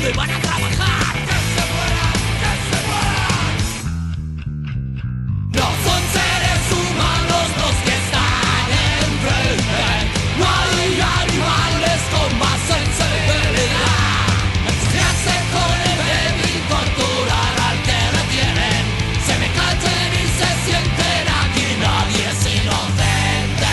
¿dónde van a trabajar? ¡Que se mueran! ¡Que se mueran! No son seres humanos los que están enfrente. No hay animales con más sensibilidad. Enseñarse con el débil, torturar al que detienen. Se me callen y se sienten, aquí nadie es inocente.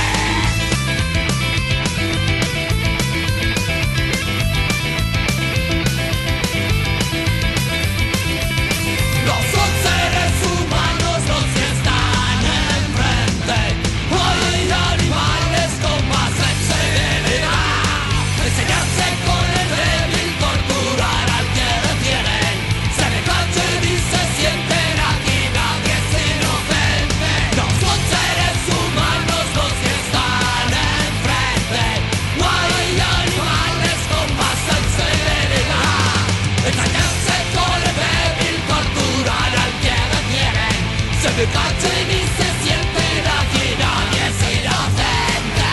No son seres humanos los que están enfrente. Hay animales con más sensibilidad. Enseñarse con el débil, torturar al que detienen. Se me callen y se sienten, aquí nadie es inocente. No son seres humanos los que están enfrente. Hay animales con más sensibilidad. Enseñarse con el débil, torturar al que detienen. Se me callen y se sienten, aquí nadie es inocente.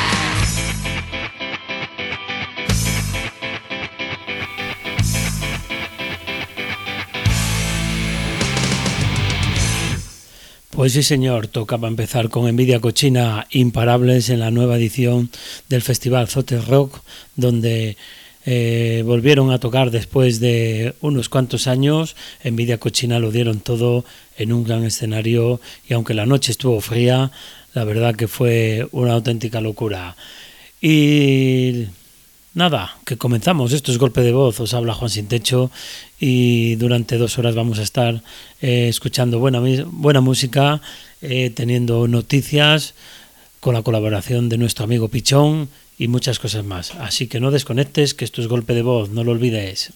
Pues sí, señor, tocaba empezar con Envidia Cochina, Imparables, en la nueva edición del Festival Zotes Rock, donde volvieron a tocar después de unos cuantos años. Envidia Cochina lo dieron todo en un gran escenario y aunque la noche estuvo fría, la verdad que fue una auténtica locura. Y nada, que comenzamos. Esto es Golpe de Voz, os habla Juan Sin Techo y durante 2 horas vamos a estar escuchando buena música, teniendo noticias con la colaboración de nuestro amigo Pichón y muchas cosas más. Así que no desconectes, que esto es Golpe de Voz, no lo olvides.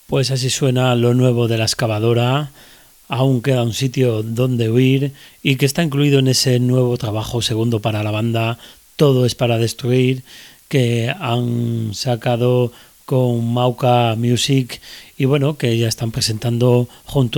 Pues así suena lo nuevo de La Excavadora. Aún queda un sitio donde huir y que está incluido en ese nuevo trabajo segundo para la banda Todo es para destruir, que han sacado con Mauca Music y bueno, que ya están presentando junto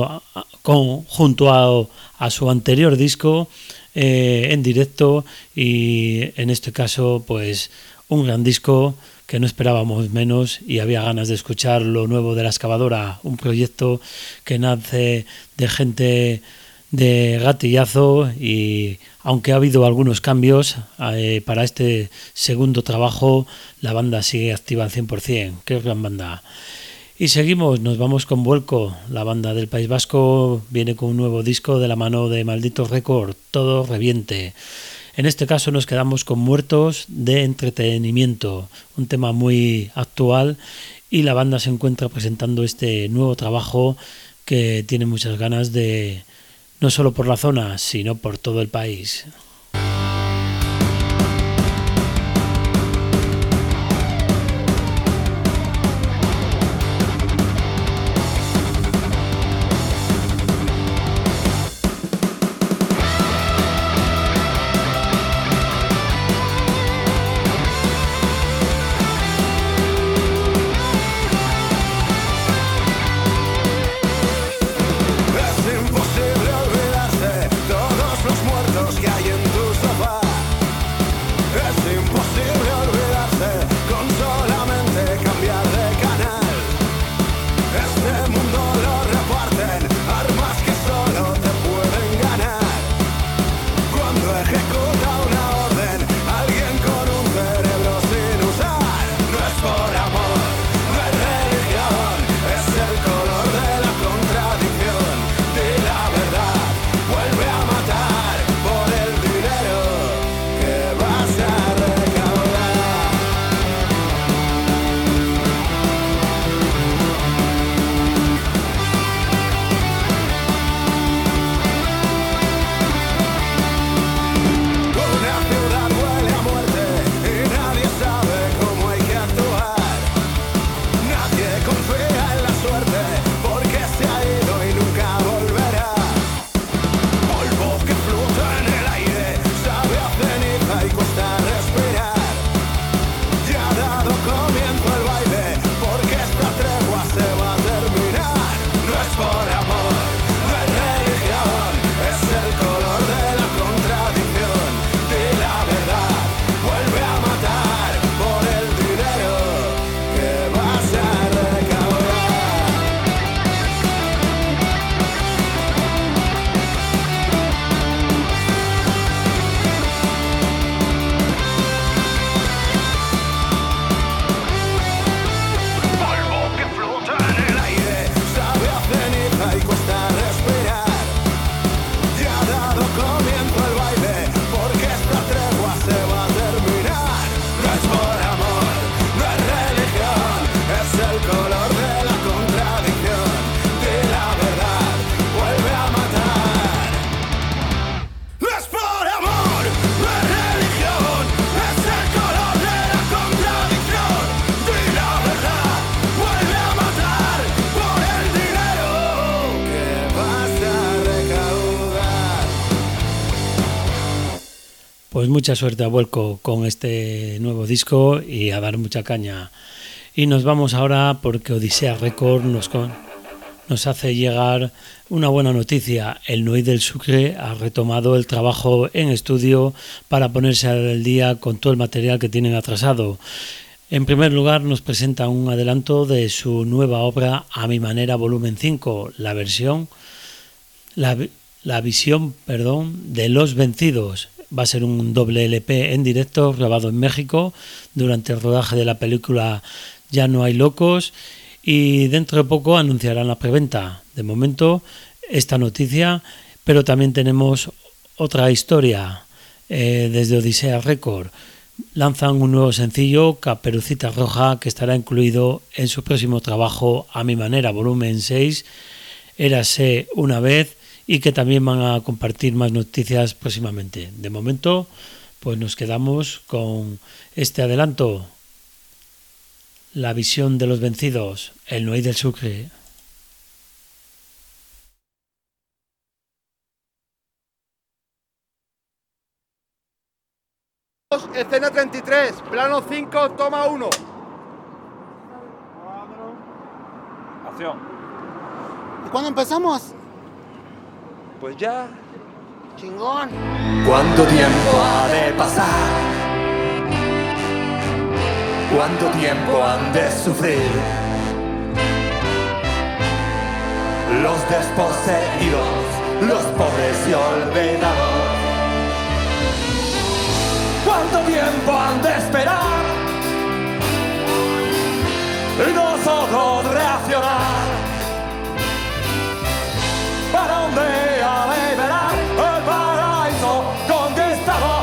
a su anterior disco en directo, y en este caso pues un gran disco que no esperábamos menos, y había ganas de escuchar lo nuevo de La Excavadora, un proyecto que nace de gente de gatillazo, y aunque ha habido algunos cambios para este segundo trabajo, la banda sigue activa al 100%. Qué gran banda. Y seguimos, nos vamos con Vuelco. La banda del País Vasco viene con un nuevo disco de la mano de Maldito Record, Todo Reviente. En este caso nos quedamos con Muertos de Entretenimiento, un tema muy actual, y la banda se encuentra presentando este nuevo trabajo que tiene muchas ganas de, no solo por la zona, sino por todo el país. Pues mucha suerte a Vuelco con este nuevo disco y a dar mucha caña. Y nos vamos ahora porque Odisea Record nos hace llegar una buena noticia. El Noy del Sucre ha retomado el trabajo en estudio para ponerse al día con todo el material que tienen atrasado. En primer lugar nos presenta un adelanto de su nueva obra A Mi Manera Volumen 5, la visión de Los Vencidos. Va a ser un doble LP en directo grabado en México durante el rodaje de la película Ya no hay locos, y dentro de poco anunciarán la preventa. De momento esta noticia, pero también tenemos otra historia desde Odisea Record. Lanzan un nuevo sencillo, Caperucita Roja, que estará incluido en su próximo trabajo A Mi Manera Volumen 6, Érase una vez, y que también van a compartir más noticias próximamente. De momento, pues nos quedamos con este adelanto. La visión de los vencidos, el Noy del Sucre. Escena 33, plano 5, toma 1. Acción. ¿Y cuándo empezamos? Pues ya. Chingón. ¿Cuánto tiempo ha de pasar? ¿Cuánto tiempo han de sufrir los desposeídos, los pobres y olvidados? ¿Cuánto tiempo han de esperar y nosotros reaccionar para un día liberar el paraíso conquistado?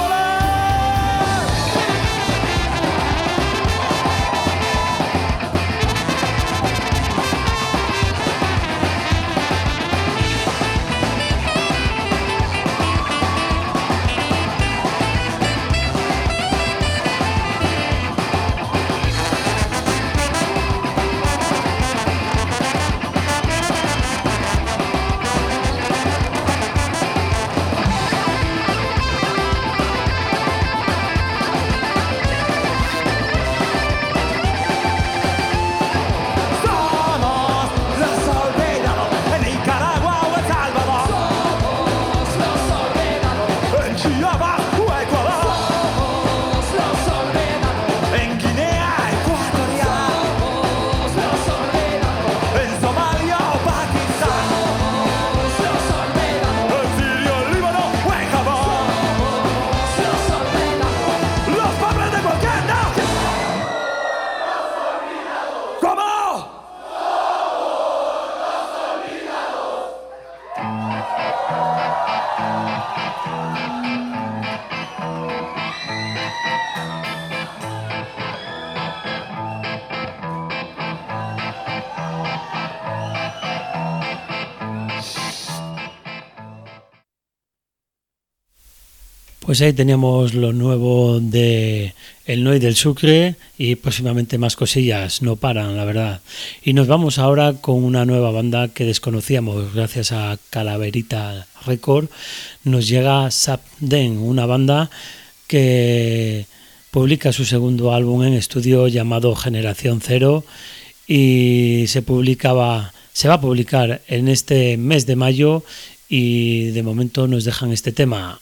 Pues ahí teníamos lo nuevo de El Noy del Sucre y próximamente más cosillas, no paran, la verdad. Y nos vamos ahora con una nueva banda que desconocíamos gracias a Calaverita Record. Nos llega Sapden, una banda que publica su segundo álbum en estudio llamado Generación Cero y se va a publicar en este mes de mayo y de momento nos dejan este tema.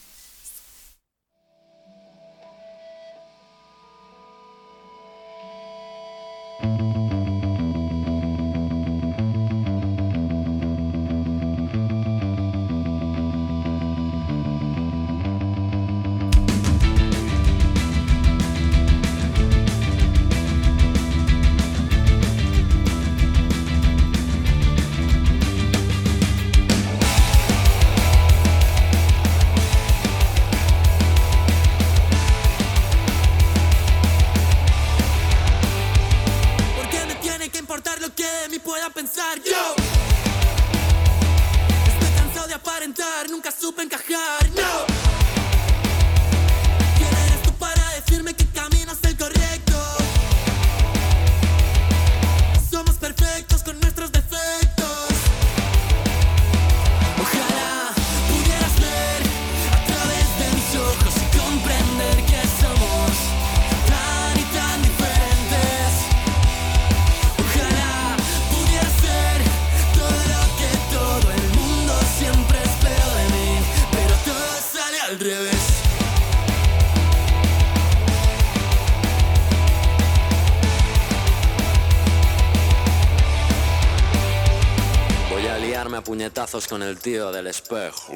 Con el tío del espejo.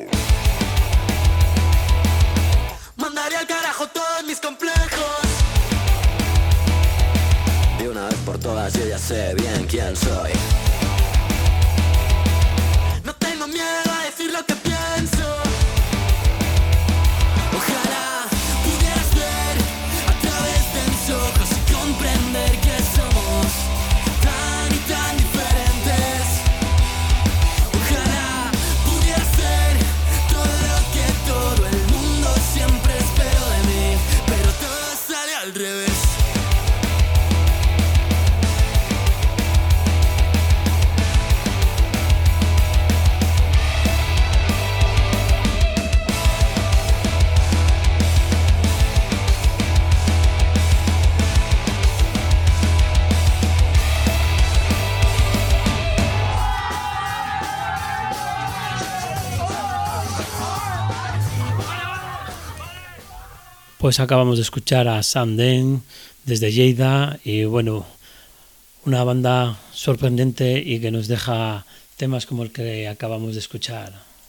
Mandaré al carajo todos mis complejos. De una vez por todas yo ya sé bien quién soy. No tengo miedo a decir lo que pienso. Ojalá pudieras ver a través de mis ojos y comprender que somos tan y tan diferentes. Ojalá pudiera ser todo lo que todo el mundo siempre esperó de mí, pero todo sale al revés. Pues acabamos de escuchar a Sanden desde Lleida y bueno, una banda sorprendente y que nos deja temas como el que acabamos de escuchar.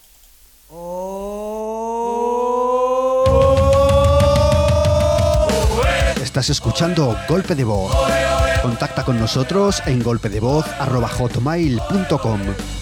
Estás escuchando Golpe de Voz. Contacta con nosotros en golpedevoz@hotmail.com.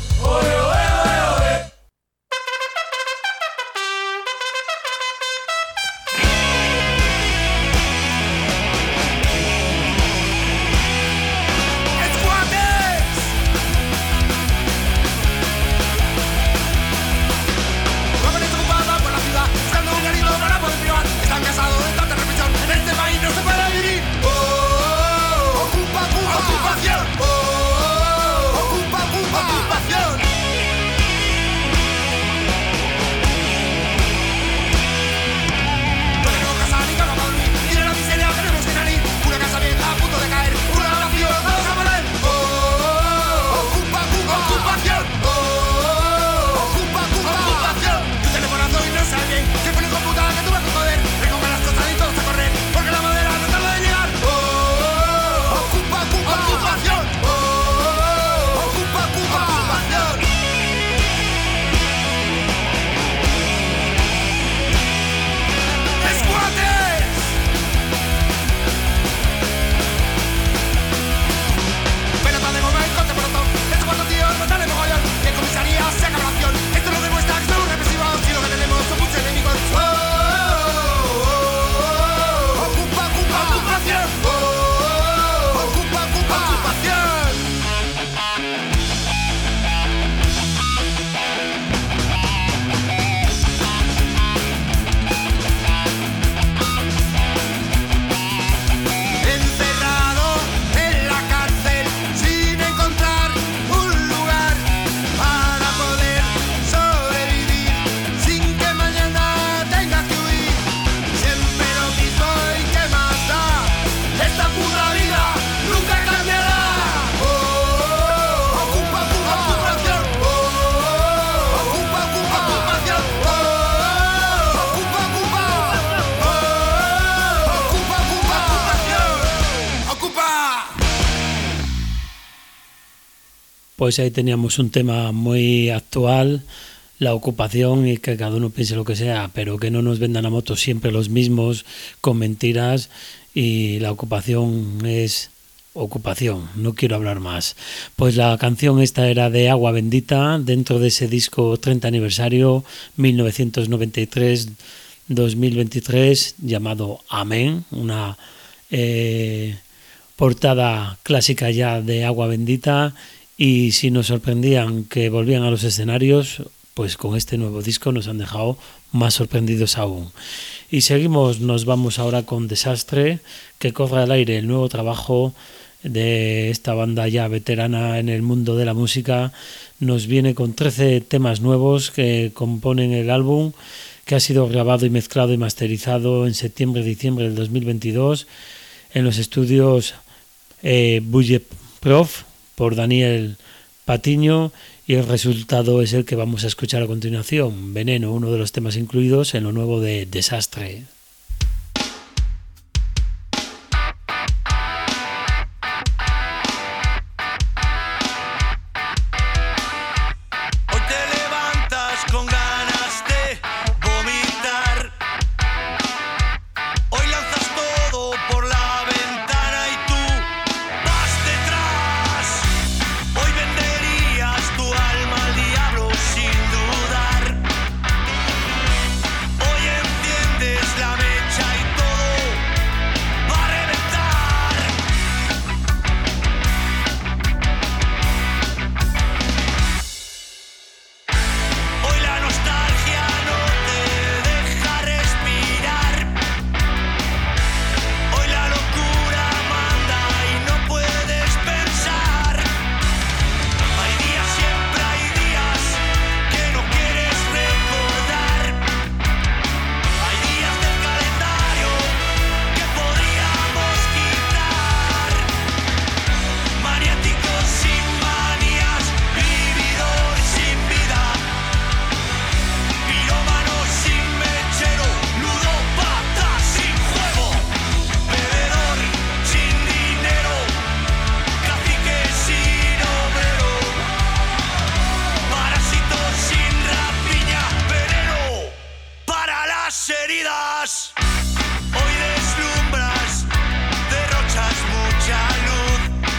Pues ahí teníamos un tema muy actual, la ocupación, y que cada uno piense lo que sea, pero que no nos vendan a moto siempre los mismos con mentiras, y la ocupación es ocupación, no quiero hablar más. Pues la canción esta era de Agua Bendita, dentro de ese disco 30 aniversario 1993-2023 llamado Amén, una portada clásica ya de Agua Bendita. Y si nos sorprendían que volvían a los escenarios, pues con este nuevo disco nos han dejado más sorprendidos aún. Y seguimos, nos vamos ahora con Desastre, que corre al aire el nuevo trabajo de esta banda ya veterana en el mundo de la música. Nos viene con 13 temas nuevos que componen el álbum, que ha sido grabado y mezclado y masterizado en septiembre-diciembre del 2022 en los estudios Budget Prof por Daniel Patiño, y el resultado es el que vamos a escuchar a continuación, Veneno, uno de los temas incluidos en lo nuevo de Desastre. La heridas. Hoy deslumbras, derrochas mucha luz.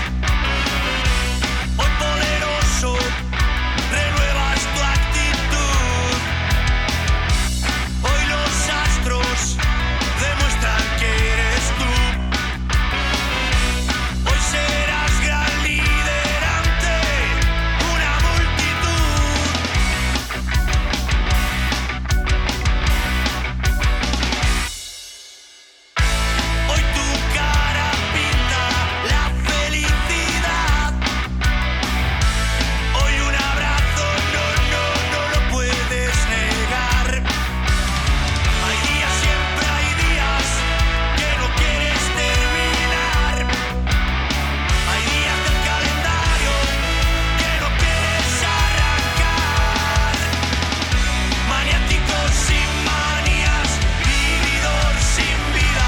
Hoy poderoso, renuevas tu actitud. Hoy los astros demuestran que eres tú. Hoy serás gran líder ante una multitud. Hoy tu cara pinta la felicidad. Hoy un abrazo no lo puedes negar. Hay días, siempre hay días que no quieres terminar. Hay días del calendario que no quieres arrancar. Maniático sin manías, vividor sin vida,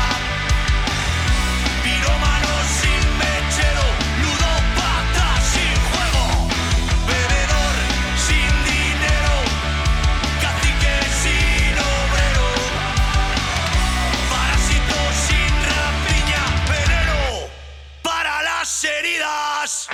pirómano sin mechero, ludópata sin juego, bebedor sin dinero, cacique sin obrero, parásito sin rapiña, veneno para las heridas.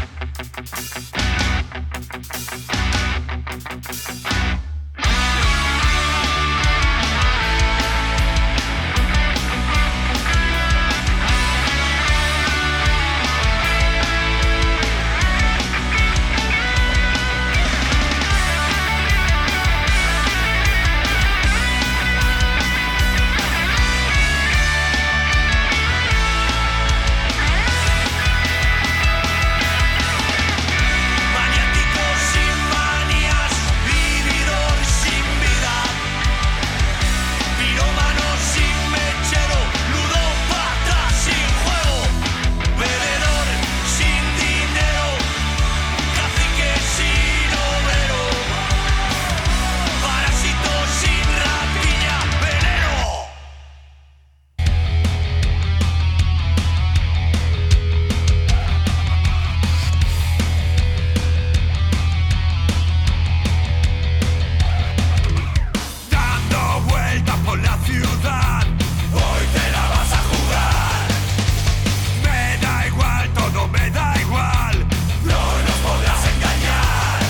Maniático sin manías, vividor sin vida, pirómano sin mechero, ludópata sin juego, bebedor sin dinero, cacique sin obrero, parásito sin rapiña, veneno. Dando vueltas por la ciudad, hoy te la vas a jugar. Me da igual, todo me da igual, no nos podrás engañar.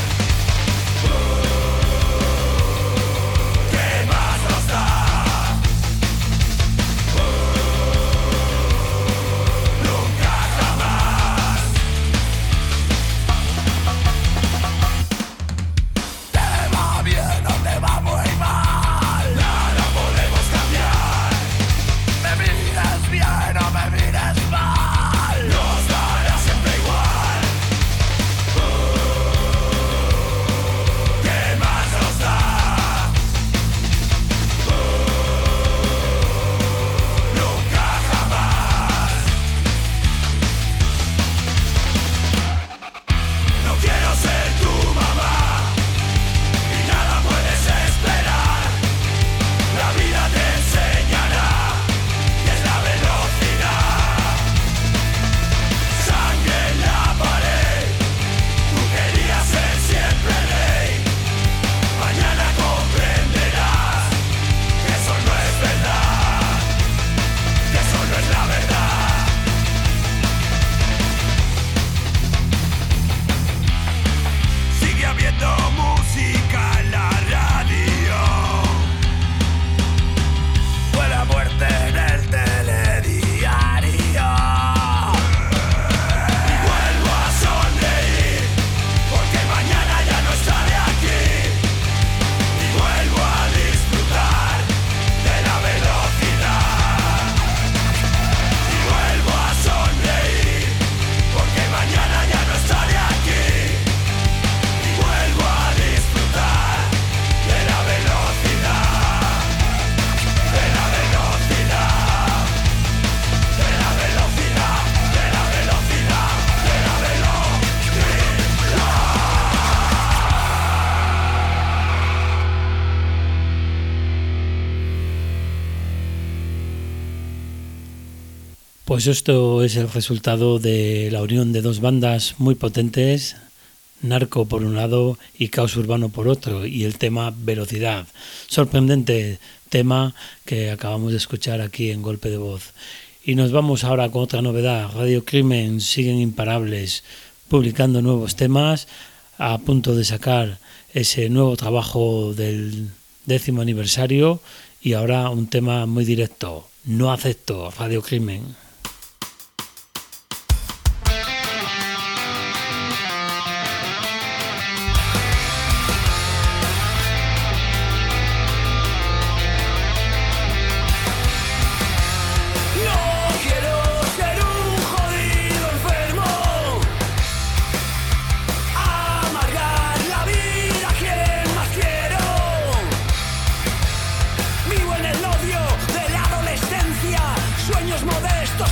¿Qué más nos da? Nunca jamás. Te va bien o te va muy mal, nada podemos cambiar. Me miras bien o me miras mal, nos dará siempre igual. ¿Qué más nos da? Nunca jamás. No quiero ser tu mamá y nada puedes esperar. La vida te enseñará qué es la velocidad. Sangre en la pared, tú querías ser siempre rey. Mañana comprenderás que eso no es verdad, que eso no es la verdad. Sigue habiendo música en la radio, fue la muerte en el telediario. Y vuelvo a sonreír, porque mañana ya no estaré aquí. Y vuelvo a disfrutar de la velocidad. Y vuelvo a sonreír, porque mañana ya no estaré aquí. Y vuelvo a disfrutar de la velocidad, de la velocidad, de la velocidad, de la velocidad, de la Pues esto es el resultado de la unión de dos bandas muy potentes, Narco por un lado y Caos Urbano por otro, y el tema Velocidad. Sorprendente tema que acabamos de escuchar aquí en Golpe de Voz. Y nos vamos ahora con otra novedad. Radio Crimen siguen imparables, publicando nuevos temas, a punto de sacar ese nuevo trabajo del 10º aniversario, y ahora un tema muy directo: No acepto, Radio Crimen. Sueños modestos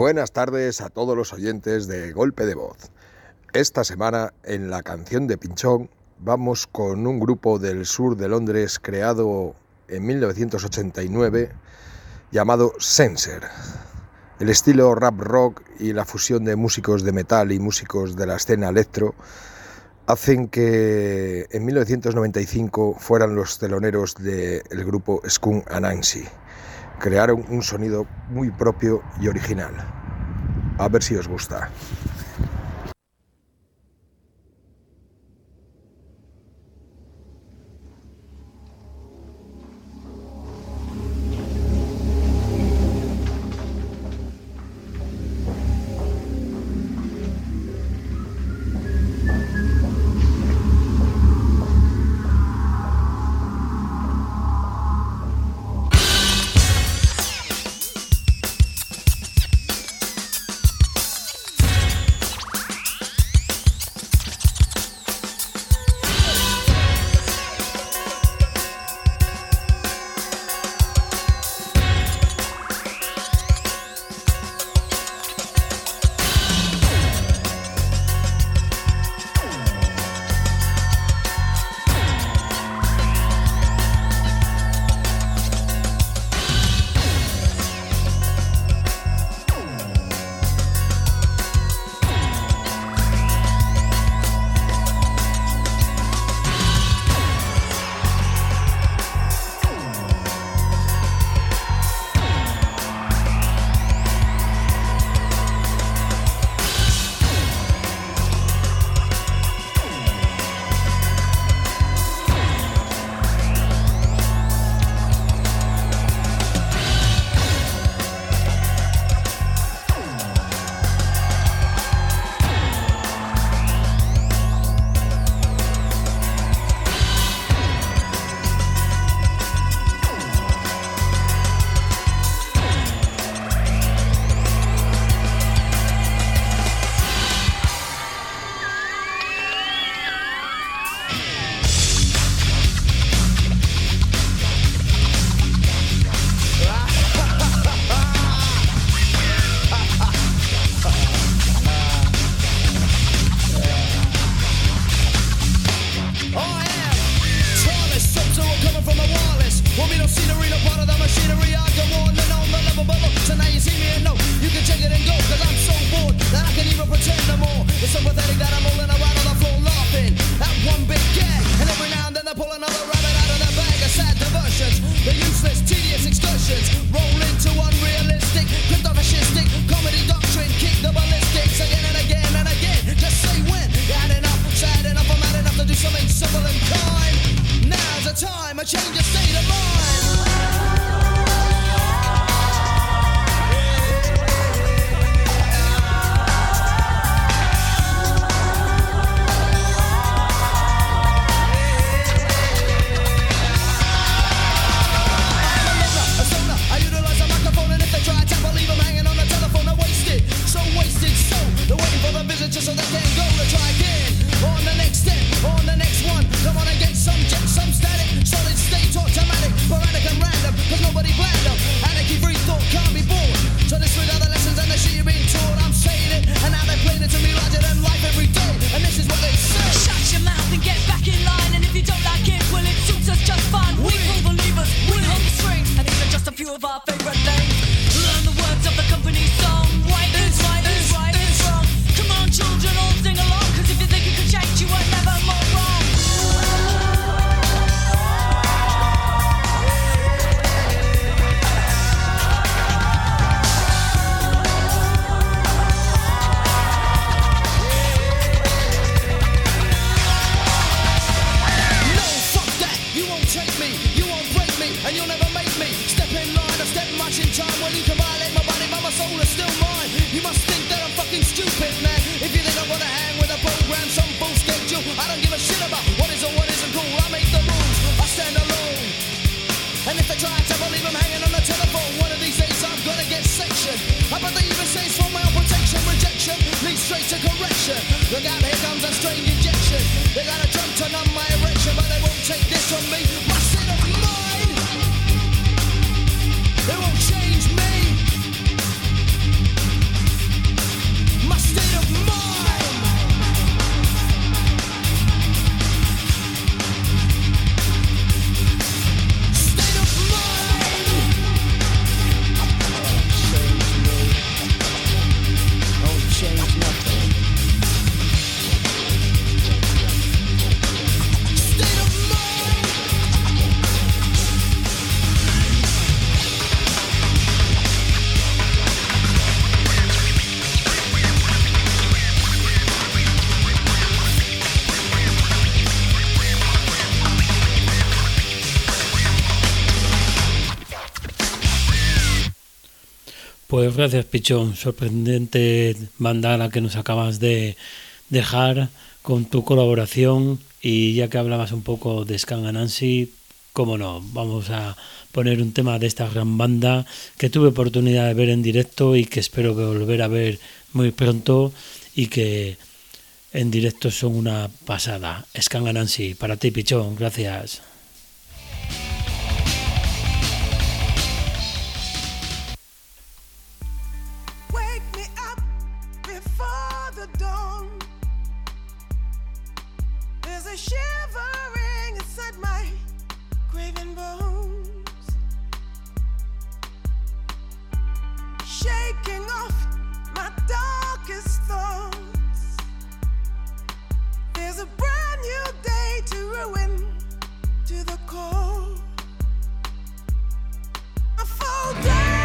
Buenas tardes a todos los oyentes de Golpe de Voz. Esta semana, en la canción de Pinchón, vamos con un grupo del sur de Londres creado en 1989 llamado Censer. El estilo rap rock y la fusión de músicos de metal y músicos de la escena electro hacen que en 1995 fueran los teloneros del grupo Skunk Anansi. Crearon un sonido muy propio y original. A ver si os gusta. Pues gracias, Pichón. Sorprendente banda la que nos acabas de dejar con tu colaboración. Y ya que hablabas un poco de Scan Anansi, cómo no, vamos a poner un tema de esta gran banda que tuve oportunidad de ver en directo y que espero volver a ver muy pronto, y que en directo son una pasada. Scan Anansi, para ti, Pichón, gracias. Shaking off my darkest thoughts. There's a brand new day to ruin to the core. I fall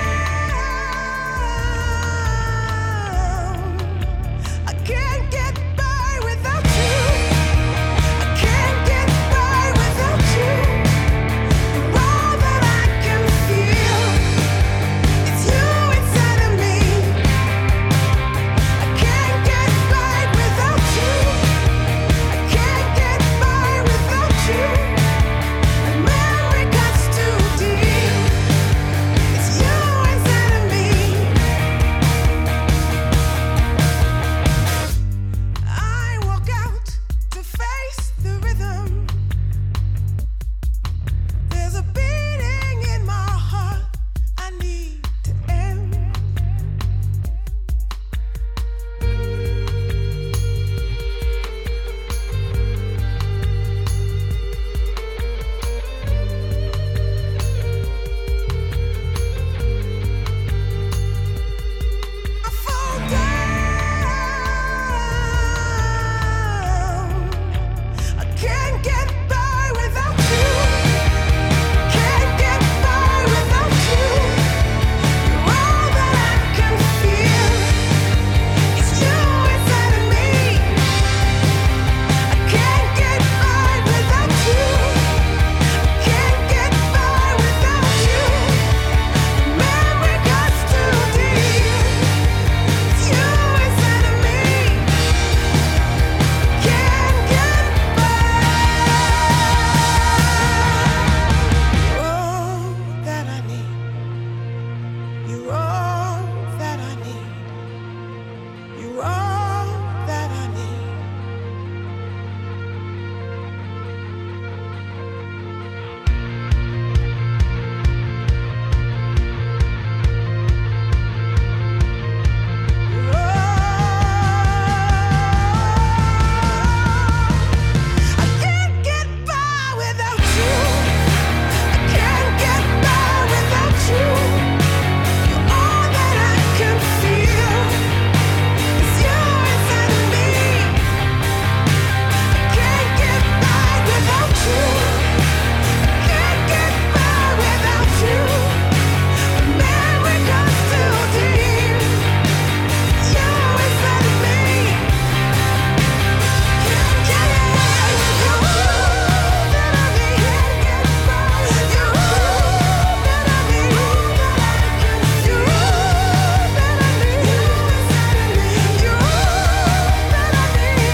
down. I can't get by without you. I can't get by without you. You're all that I can feel. It's you inside of me. I can't get by without you. I can't get by without you. The memory cuts too deep. It's you inside of me. I walk out to face the rhythm. There's a beating in my heart I need to end. I fall down. I can't get by without you. Can't get by without you. You're all that I can feel. It's you inside of me. I can't get by without you. Can't get by without you. The memory cuts too deep. It's you inside of me. Can't get by. You're all that I need. You're all that I need. You're all that I need. I can't get by without you. I can't get by without you. You're all that I can feel. It's you inside of me. I can't get by without you. I can't get by without you. The memory cuts too deep. It's you inside of me. Can't get by. You're all that I need. You're all that I need. You're all that I need. You're all that I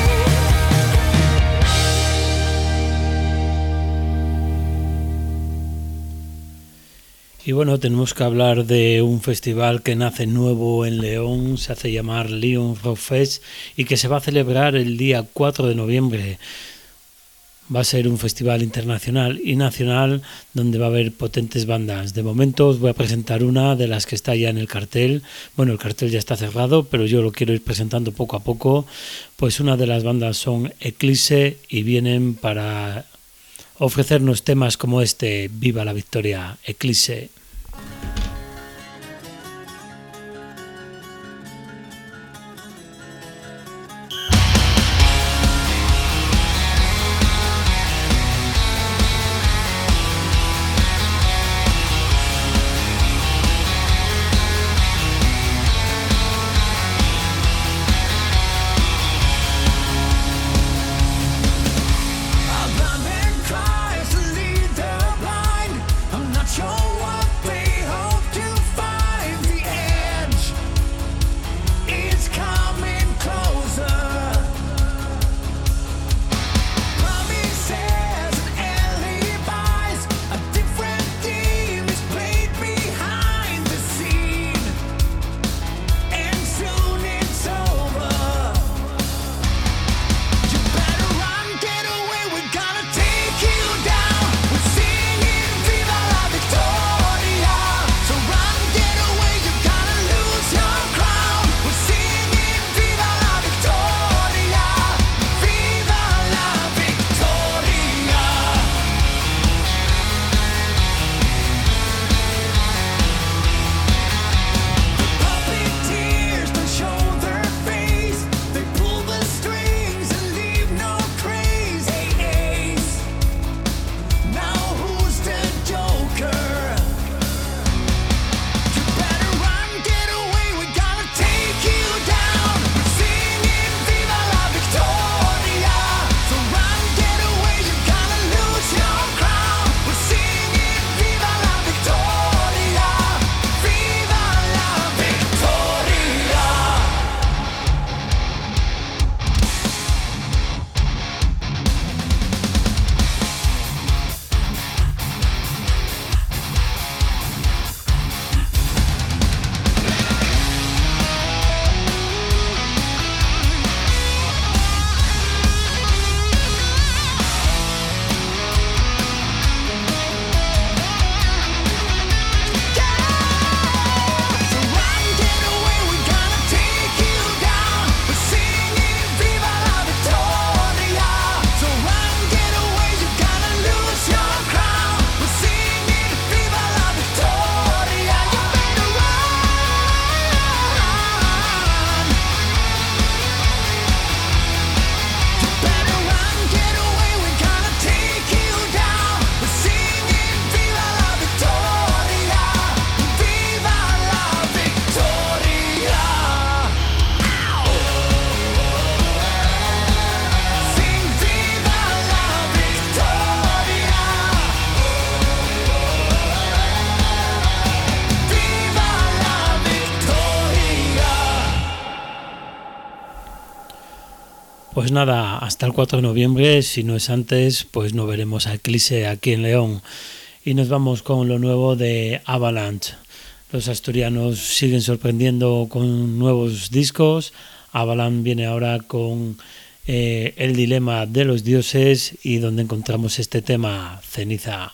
need. Y bueno, tenemos que hablar de un festival que nace nuevo en León, se hace llamar León Rock Fest, y que se va a celebrar el día 4 de noviembre. Va a ser un festival internacional y nacional donde va a haber potentes bandas. De momento os voy a presentar una de las que está ya en el cartel. Bueno, el cartel ya está cerrado, pero yo lo quiero ir presentando poco a poco. Pues una de las bandas son Eclipse y vienen para ofrecernos temas como este, Viva la Victoria, Eclipse. A blind man cries to lead the blind. I'm not sure what Pues nada, hasta el 4 de noviembre, si no es antes, pues no veremos a Eclipse aquí en León. Y nos vamos con lo nuevo de Avalanche. Los asturianos siguen sorprendiendo con nuevos discos. Avalanche viene ahora con El dilema de los dioses y donde encontramos este tema, Ceniza.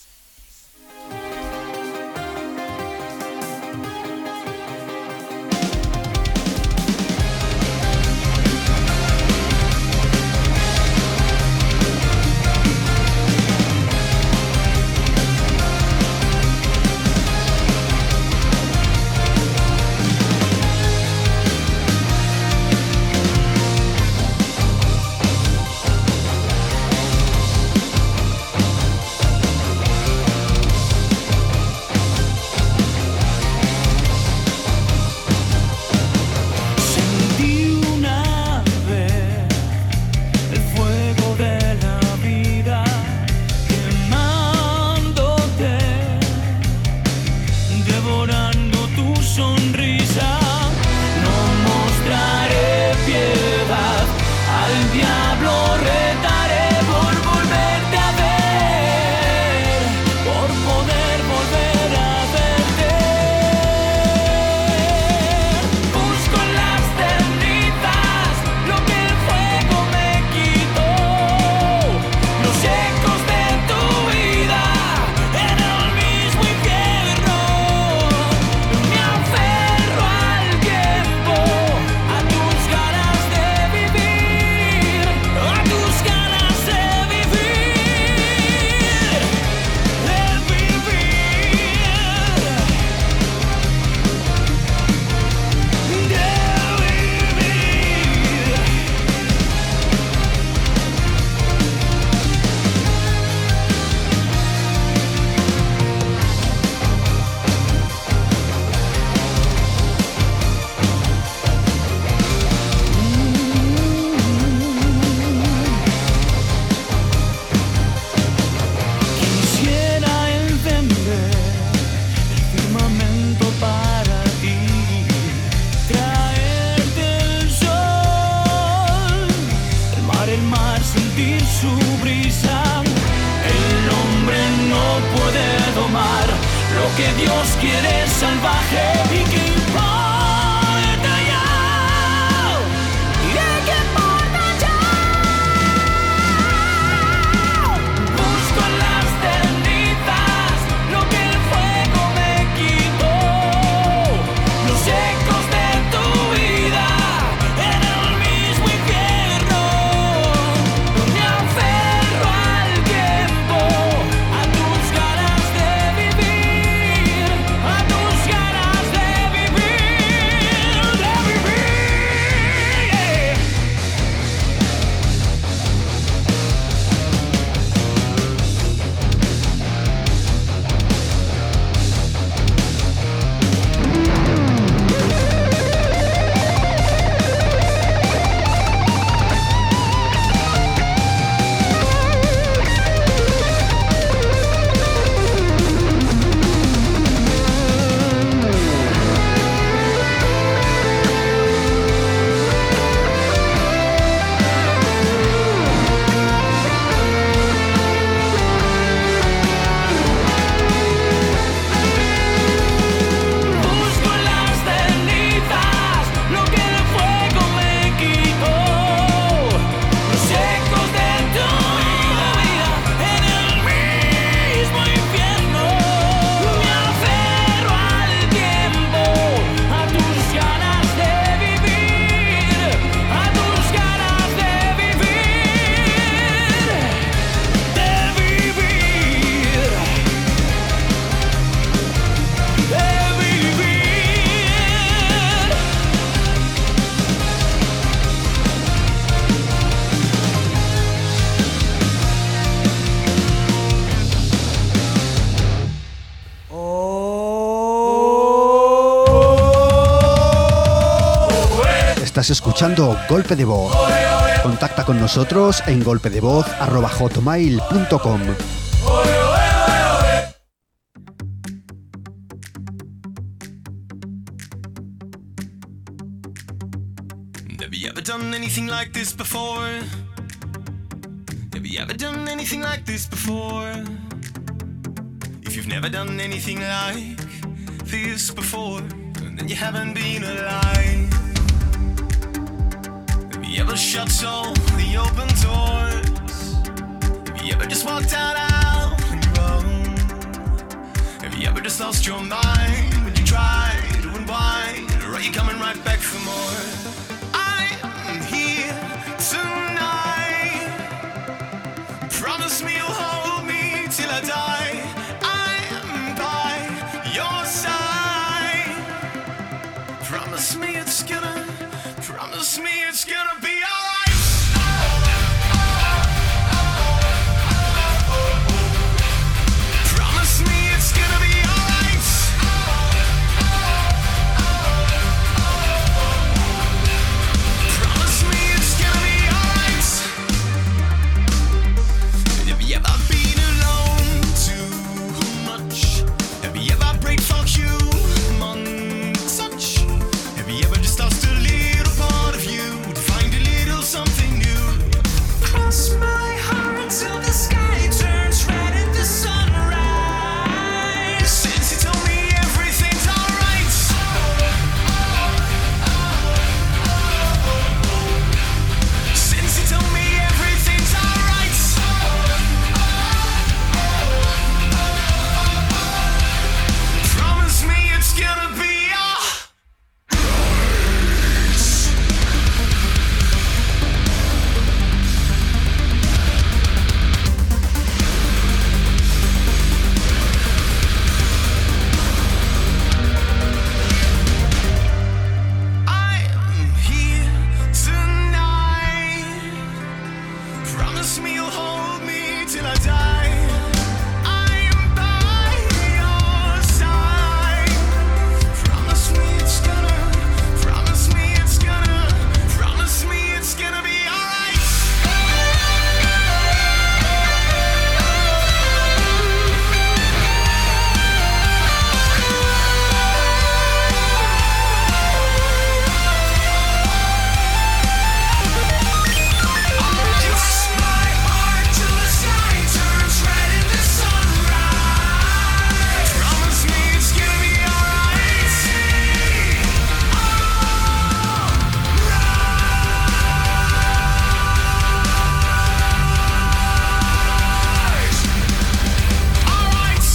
Estás escuchando Golpe de Voz. Contacta con nosotros en golpedevoz@hotmail.com. Debía ever done anything like this before? Have you ever done anything like this before? If you've never done anything like this before, then you haven't been alive. Have you ever shut all the open doors? Have you ever just walked out on your own? Have you ever just lost your mind when you try to unwind? Or are you coming right back for more? I'm here tonight. Promise me you'll hold me till I die. I'm by your side. Promise me it's gonna be alright. Promise me it's gonna be alright. Promise me it's gonna be alright. Have you ever been alone too much? Have you ever prayed for human touch? Have you ever just lost a little part of you to find a little something new? Cross my heart till the sky turns red in the sunrise. Since you told me everything's alright. Since you told me everything's alright. Promise me it's gonna be alright. I'm here tonight. Promise me you'll hold me till I die. I'm by your side. Promise me it's gonna. Promise me it's gonna. Promise me it's gonna be alright. Cross my heart till the sky turns red in the sunrise. Promise me it's gonna be alright. Alright.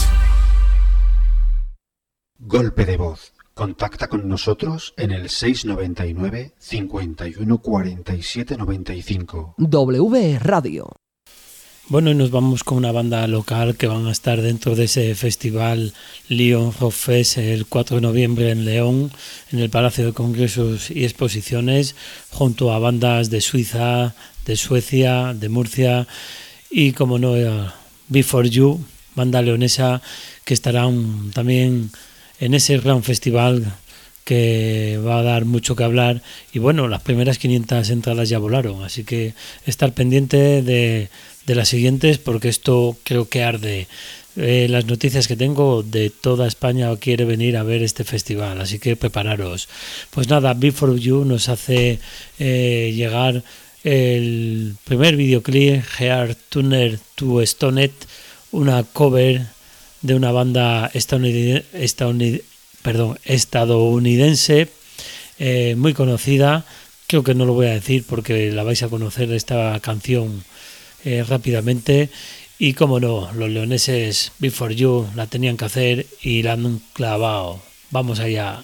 Golpe de voz. Contacta con nosotros en el 699 51 47 95. W Radio. Bueno, y nos vamos con una banda local que van a estar dentro de ese festival Lyon Rock Fest el 4 de noviembre en León, en el Palacio de Congresos y Exposiciones, junto a bandas de Suiza, de Suecia, de Murcia y, como no, Before You, banda leonesa, que estarán también en ese gran festival que va a dar mucho que hablar. Y bueno, las primeras 500 entradas ya volaron, así que estar pendiente de las siguientes, porque esto creo que arde. Las noticias que tengo, de toda España quiere venir a ver este festival, así que prepararos. Pues nada, Before You nos hace llegar el primer videoclip, Heart Tuner to Stoned, una cover de una banda estadounidense muy conocida. Creo que no lo voy a decir porque la vais a conocer esta canción rápidamente. Y como no, los leoneses Before You la tenían que hacer y la han clavado. Vamos allá.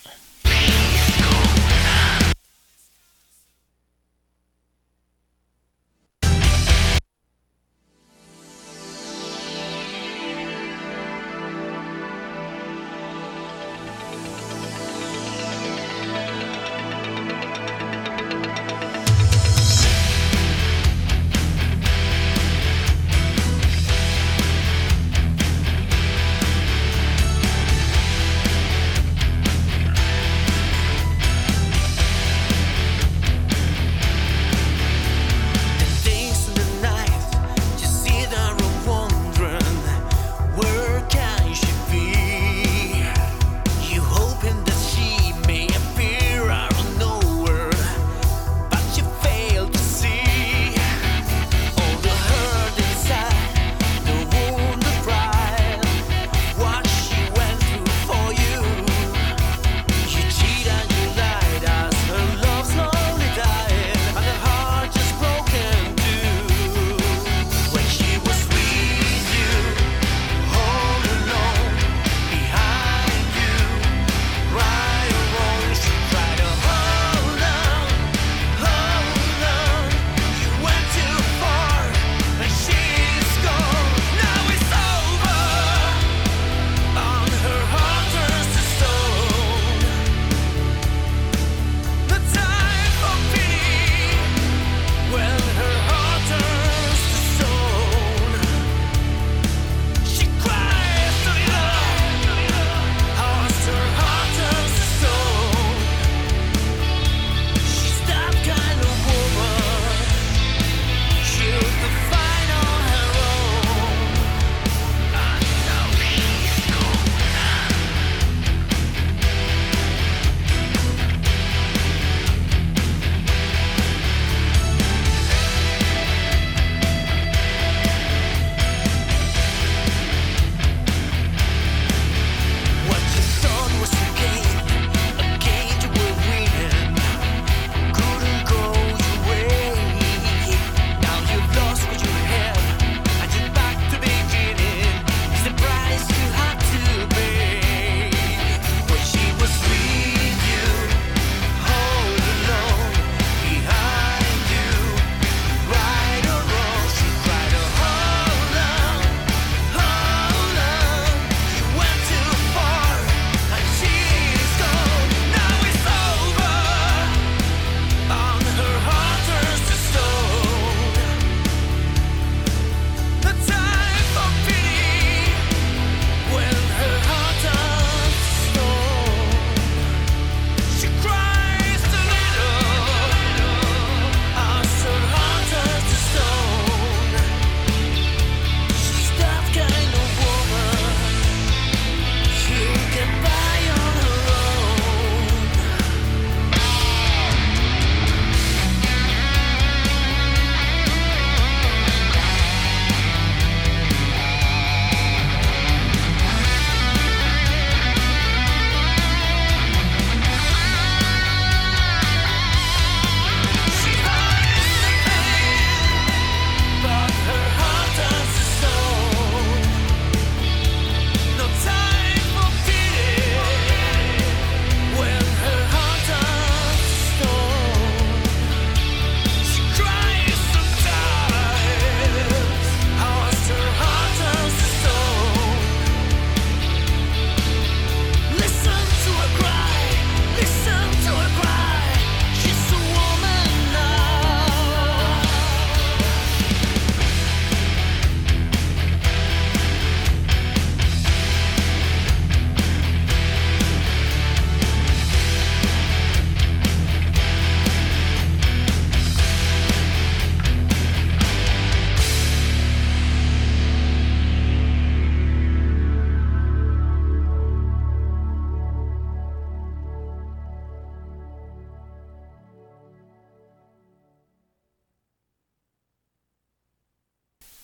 Promise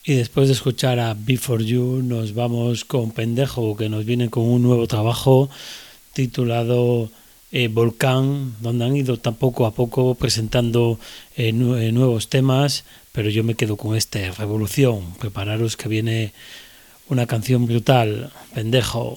Y después de escuchar a Before You nos vamos con Pendejo, que nos viene con un nuevo trabajo titulado Volcán, donde han ido poco a poco presentando nuevos temas, pero yo me quedo con este, Revolución. Prepararos que viene una canción brutal, Pendejo.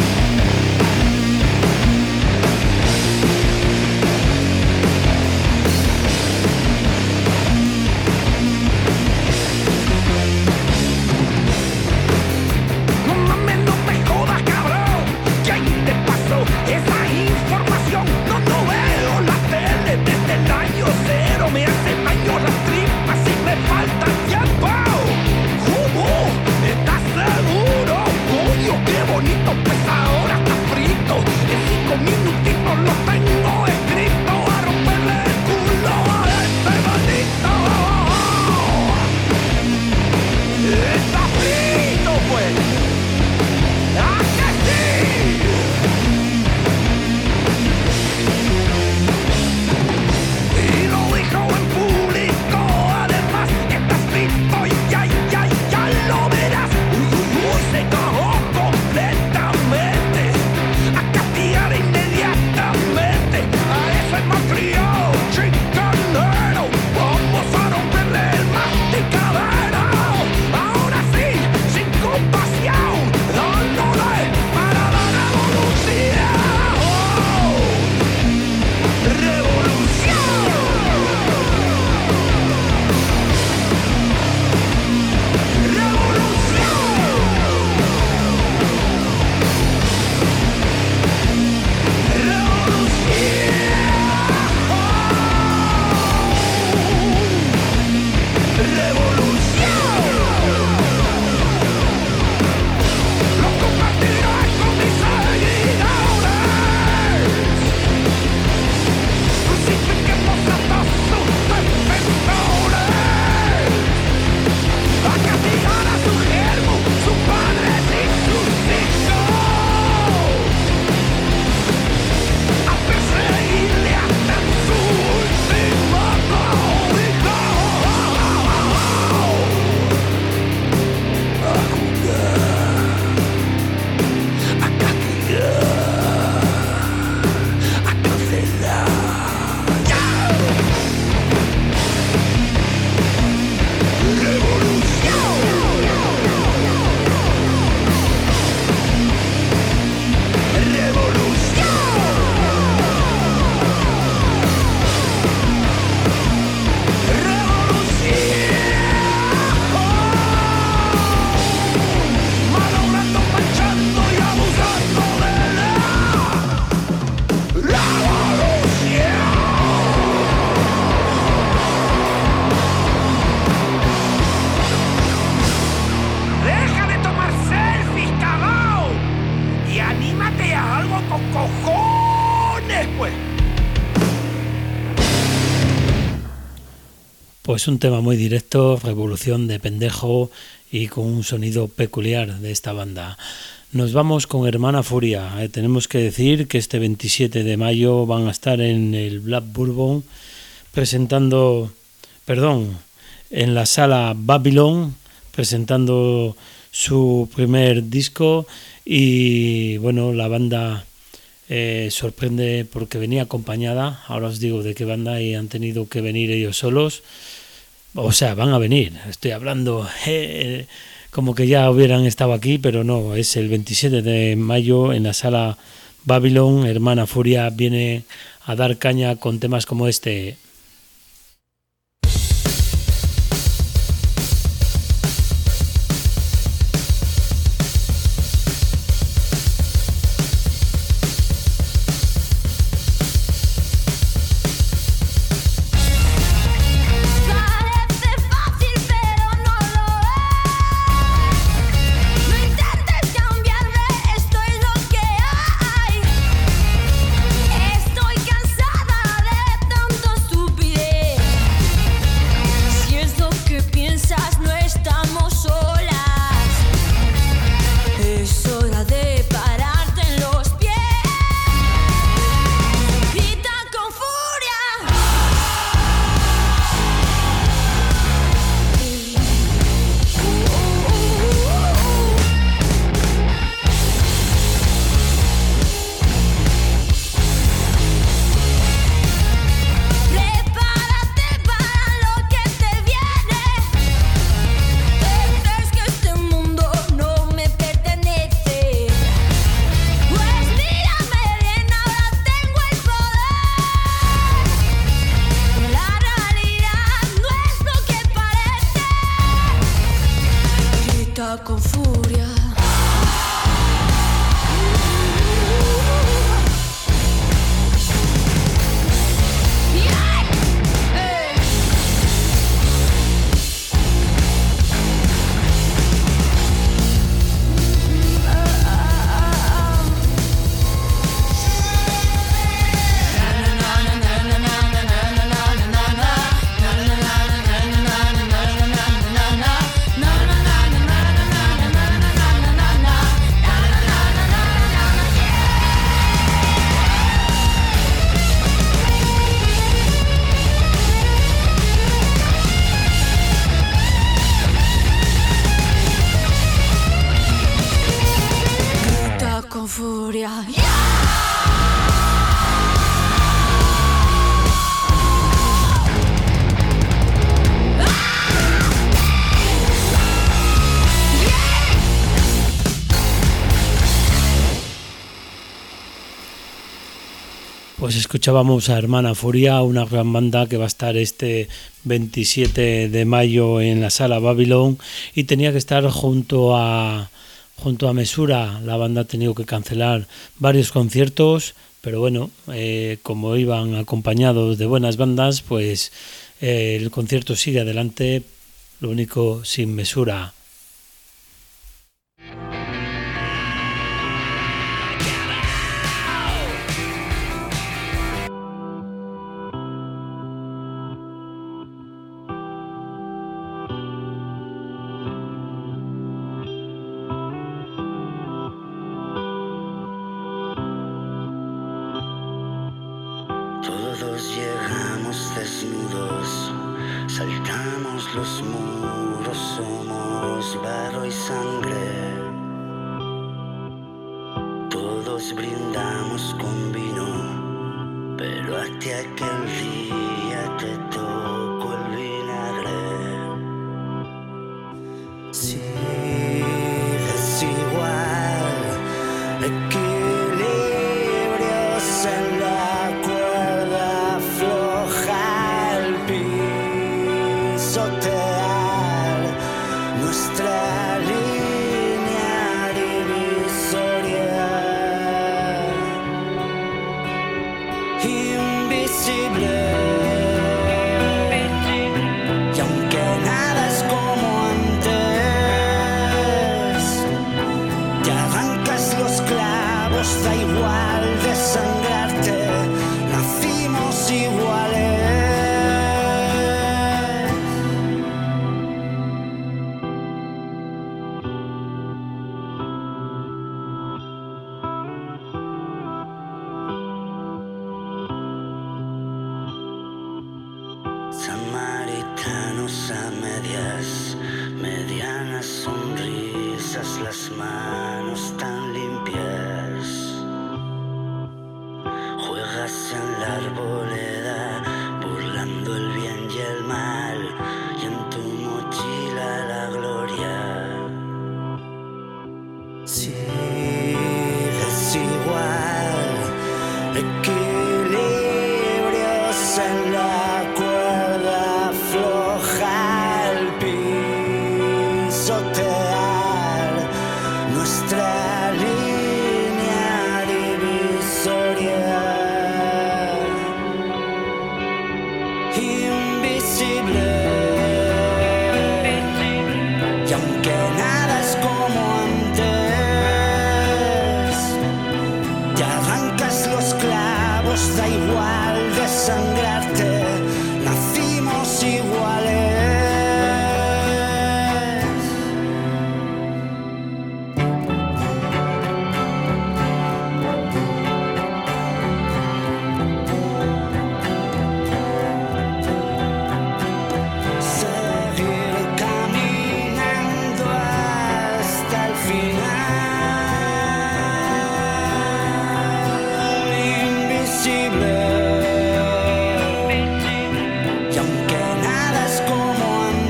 Pues un tema muy directo, Revolución de Pendejo, y con un sonido peculiar de esta banda. Nos vamos con Hermana Furia. Tenemos que decir que este 27 de mayo van a estar en el Black Bourbon en la sala Babylon, presentando su primer disco. Y bueno, la banda sorprende porque venía acompañada. Ahora os digo de qué banda, y han tenido que venir ellos solos. O sea, van a venir, estoy hablando como que ya hubieran estado aquí, pero no, es el 27 de mayo en la sala Babylon. Hermana Furia viene a dar caña con temas como este. Estoy cansada de tanto Pues escuchábamos a Hermana Furia, una gran banda que va a estar este 27 de mayo en la Sala Babylon y tenía que estar junto a Mesura. La banda ha tenido que cancelar varios conciertos, pero bueno, como iban acompañados de buenas bandas, pues el concierto sigue adelante, lo único sin Mesura. Todos llegamos desnudos, saltamos los muros, somos barro y sangre. Todos brindamos con vino, pero a ti aquel día te tocó el vinagre. Sigues igual, equilibrios en la cuerda floja, el pisotear nuestra línea divisoria, invisible. Y aunque nada es como antes, te arrancas los clavos, da igual desangrarte, nacimos iguales. Samaritanos a medias, medianas sonrisas, las manos tan limpias. Juegas en la arboleda, burlando el bien y el mal, y en tu mochila la gloria. Sigues igual, equilibrios en la cuerda floja, el pisotear nuestra línea divisoria, invisible. Y aunque nada es como antes, te arrancas los clavos, da igual desangrarte, nacimos iguales. Seguir caminando hasta el final, invisible. Y aunque nada es como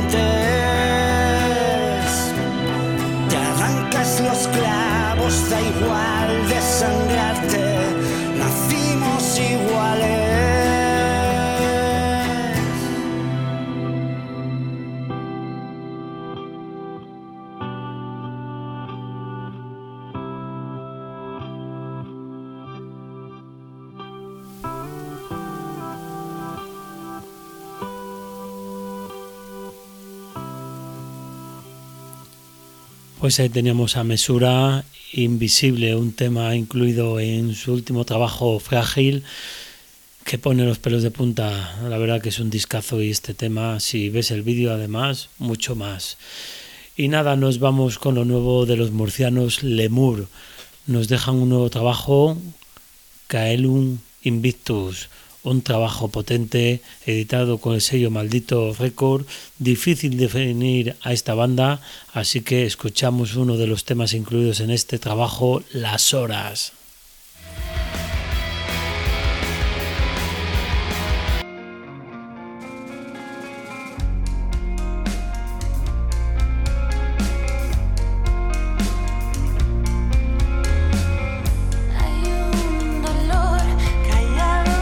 antes, te arrancas los clavos, da igual desangrarte, nacimos iguales. Pues ahí teníamos a Mesura, Invisible, un tema incluido en su último trabajo, Frágil, que pone los pelos de punta. La verdad que es un discazo, y este tema, si ves el vídeo además, mucho más. Y nada, nos vamos con lo nuevo de los murcianos Lemur. Nos dejan un nuevo trabajo, Caelum Invictus, un trabajo potente, editado con el sello Maldito Record. Difícil definir a esta banda, así que escuchamos uno de los temas incluidos en este trabajo, Las Horas. Hay un dolor callado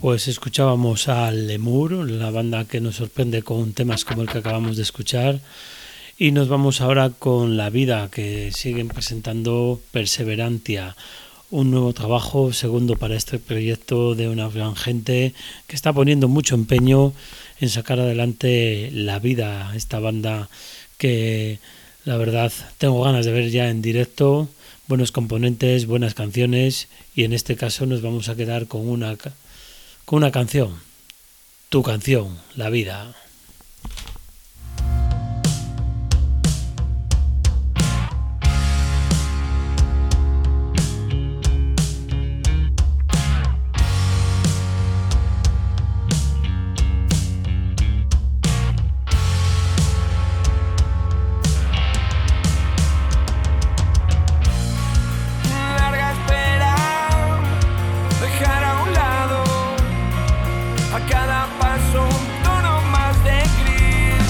Pues escuchábamos a Lemur, la banda que nos sorprende con temas como el que acabamos de escuchar, y nos vamos ahora con La Vida, que siguen presentando Perseverantia, un nuevo trabajo, segundo para este proyecto de una gran gente que está poniendo mucho empeño en sacar adelante La Vida, esta banda que la verdad tengo ganas de ver ya en directo, buenos componentes, buenas canciones, y en este caso nos vamos a quedar con una canción, tu canción, La Vida. Larga espera, dejar a un lado a cada paso un tono más de gris.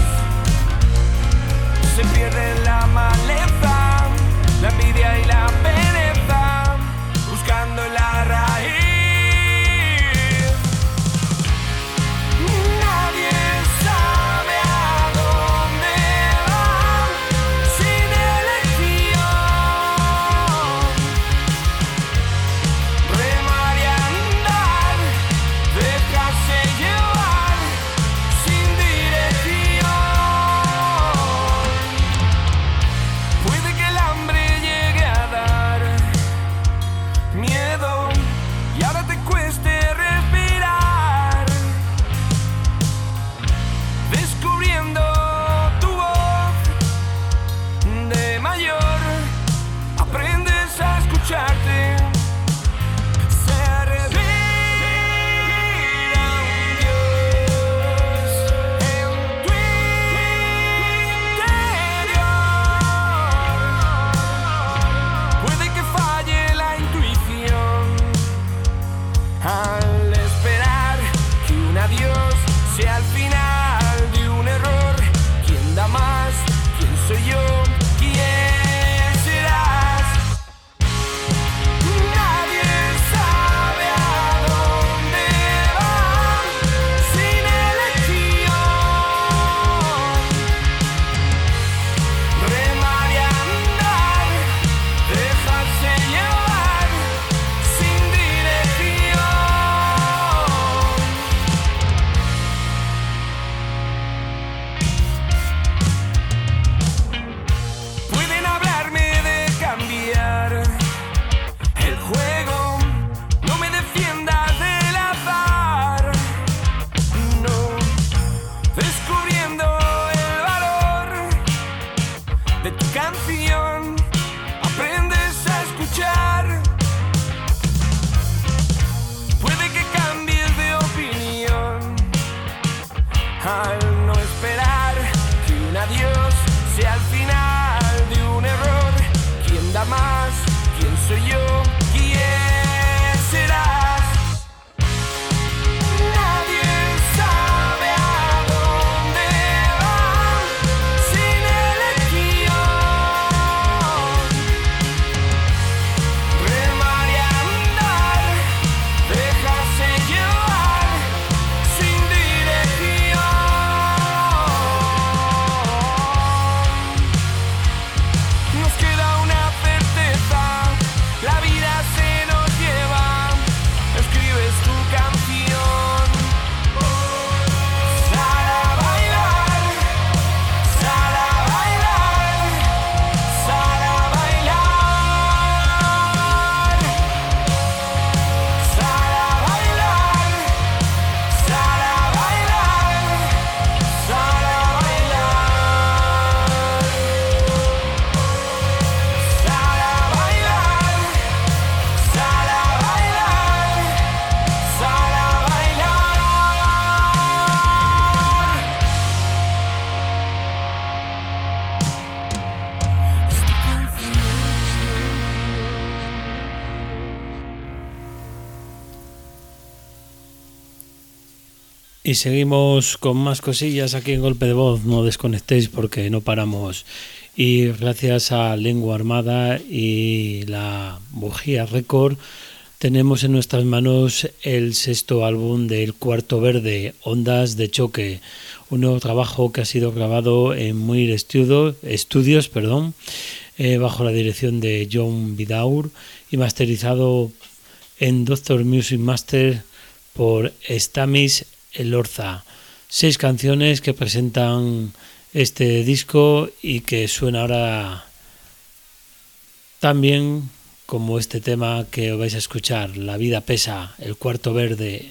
Se pierde la maleza, la envidia y la pereza, buscando la raíz. Nadie sabe a dónde va sin elección. Remar y andar, dejarse llevar sin dirección. Puede que el hambre llegue a dar miedo y ahora te cueste respirar, descubriendo tu voz de mayor, aprendes a escucharte. Se revela un Dios en tu interior. Puede que falle la intuición al esperar que un adiós sea el final de un error. ¿Quién da más? ¿Quién soy yo? ¿Quién serás? Nadie sabe a dónde va sin elección. Remar y andar, dejarse llevar sin dirección. Pueden hablarme de cambiar el juego, no me defiendas del azar. No, descubriendo el valor de tu canción, aprendes a escuchar. Puede que cambies de opinión al no esperar que un adiós sea el final de un error. ¿Quién da más? ¿Quién soy yo? ¿Quién serás? Nadie sabe a dónde va sin elección. Remar y andar, dejarse llevar sin dirección. Nos queda una certeza, la vida se nos lleva. Escribes tu canción. Sal a bailar, sal a bailar, sal a bailar. Sal a bailar, sal a bailar, sal a bailar. Sal a bailar, sal a bailar, sal a bailar. Y seguimos con más cosillas aquí en Golpe de Voz, no desconectéis porque no paramos. Y gracias a Lengua Armada y la Bujía Record Tenemos en nuestras manos el sexto álbum del Cuarto Verde, Ondas de Choque, un nuevo trabajo que ha sido grabado en Muir Studios, bajo la dirección de John Vidaur y masterizado en Doctor Music Master por Stamis Elorza. 6 canciones que presentan este disco y que suena ahora tan bien como este tema que os vais a escuchar, La vida pesa, el Cuarto Verde.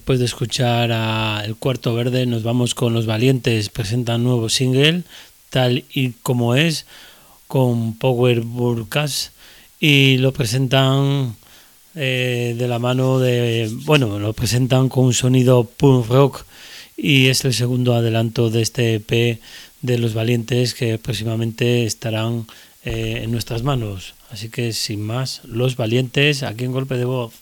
Después de escuchar a El Cuarto Verde, nos vamos con Los Valientes. Presentan nuevo single, Tal y Como Es, con Power Burkas, y lo presentan de la mano de... Bueno, lo presentan con un sonido punk rock, y es el segundo adelanto de este EP de Los Valientes, que próximamente estarán en nuestras manos. Así que sin más, Los Valientes, aquí en Golpe de Voz.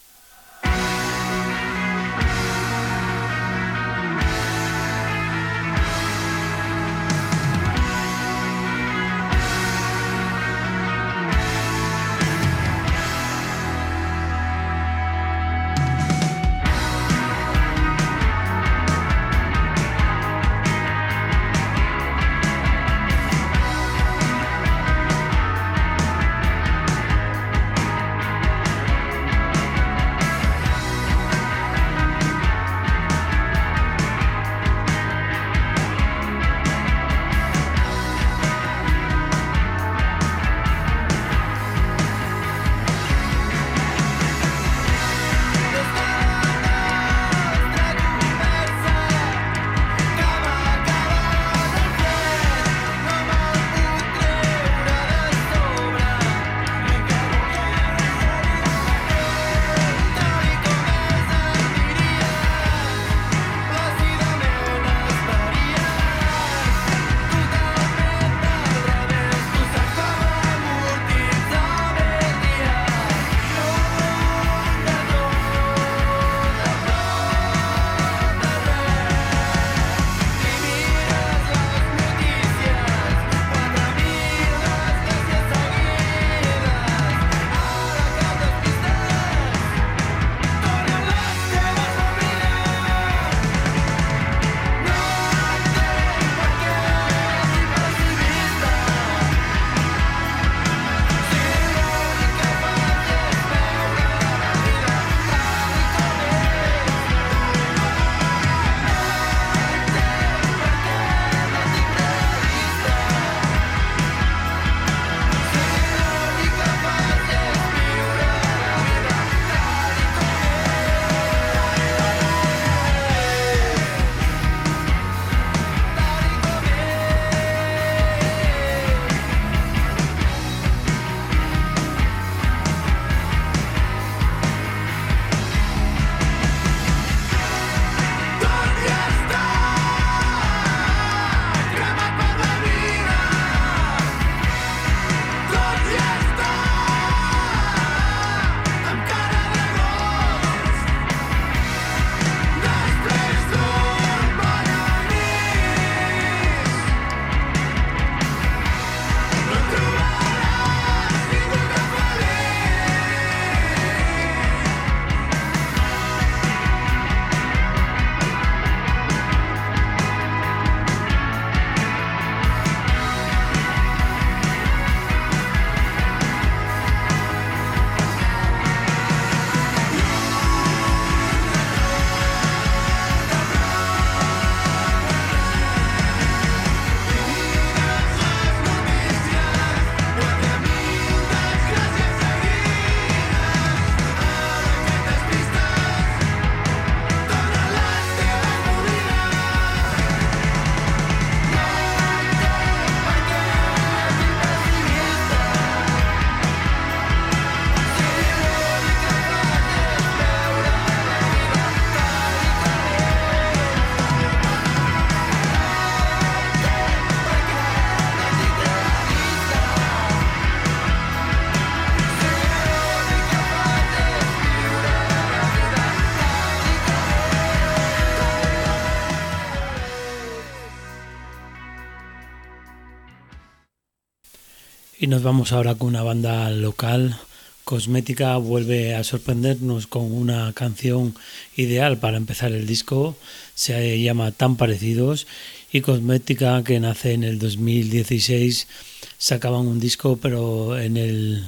Y nos vamos ahora con una banda local. Cosmética vuelve a sorprendernos con una canción ideal para empezar el disco. Se llama Tan Parecidos. Y Cosmética, que nace en el 2016, sacaban un disco pero en el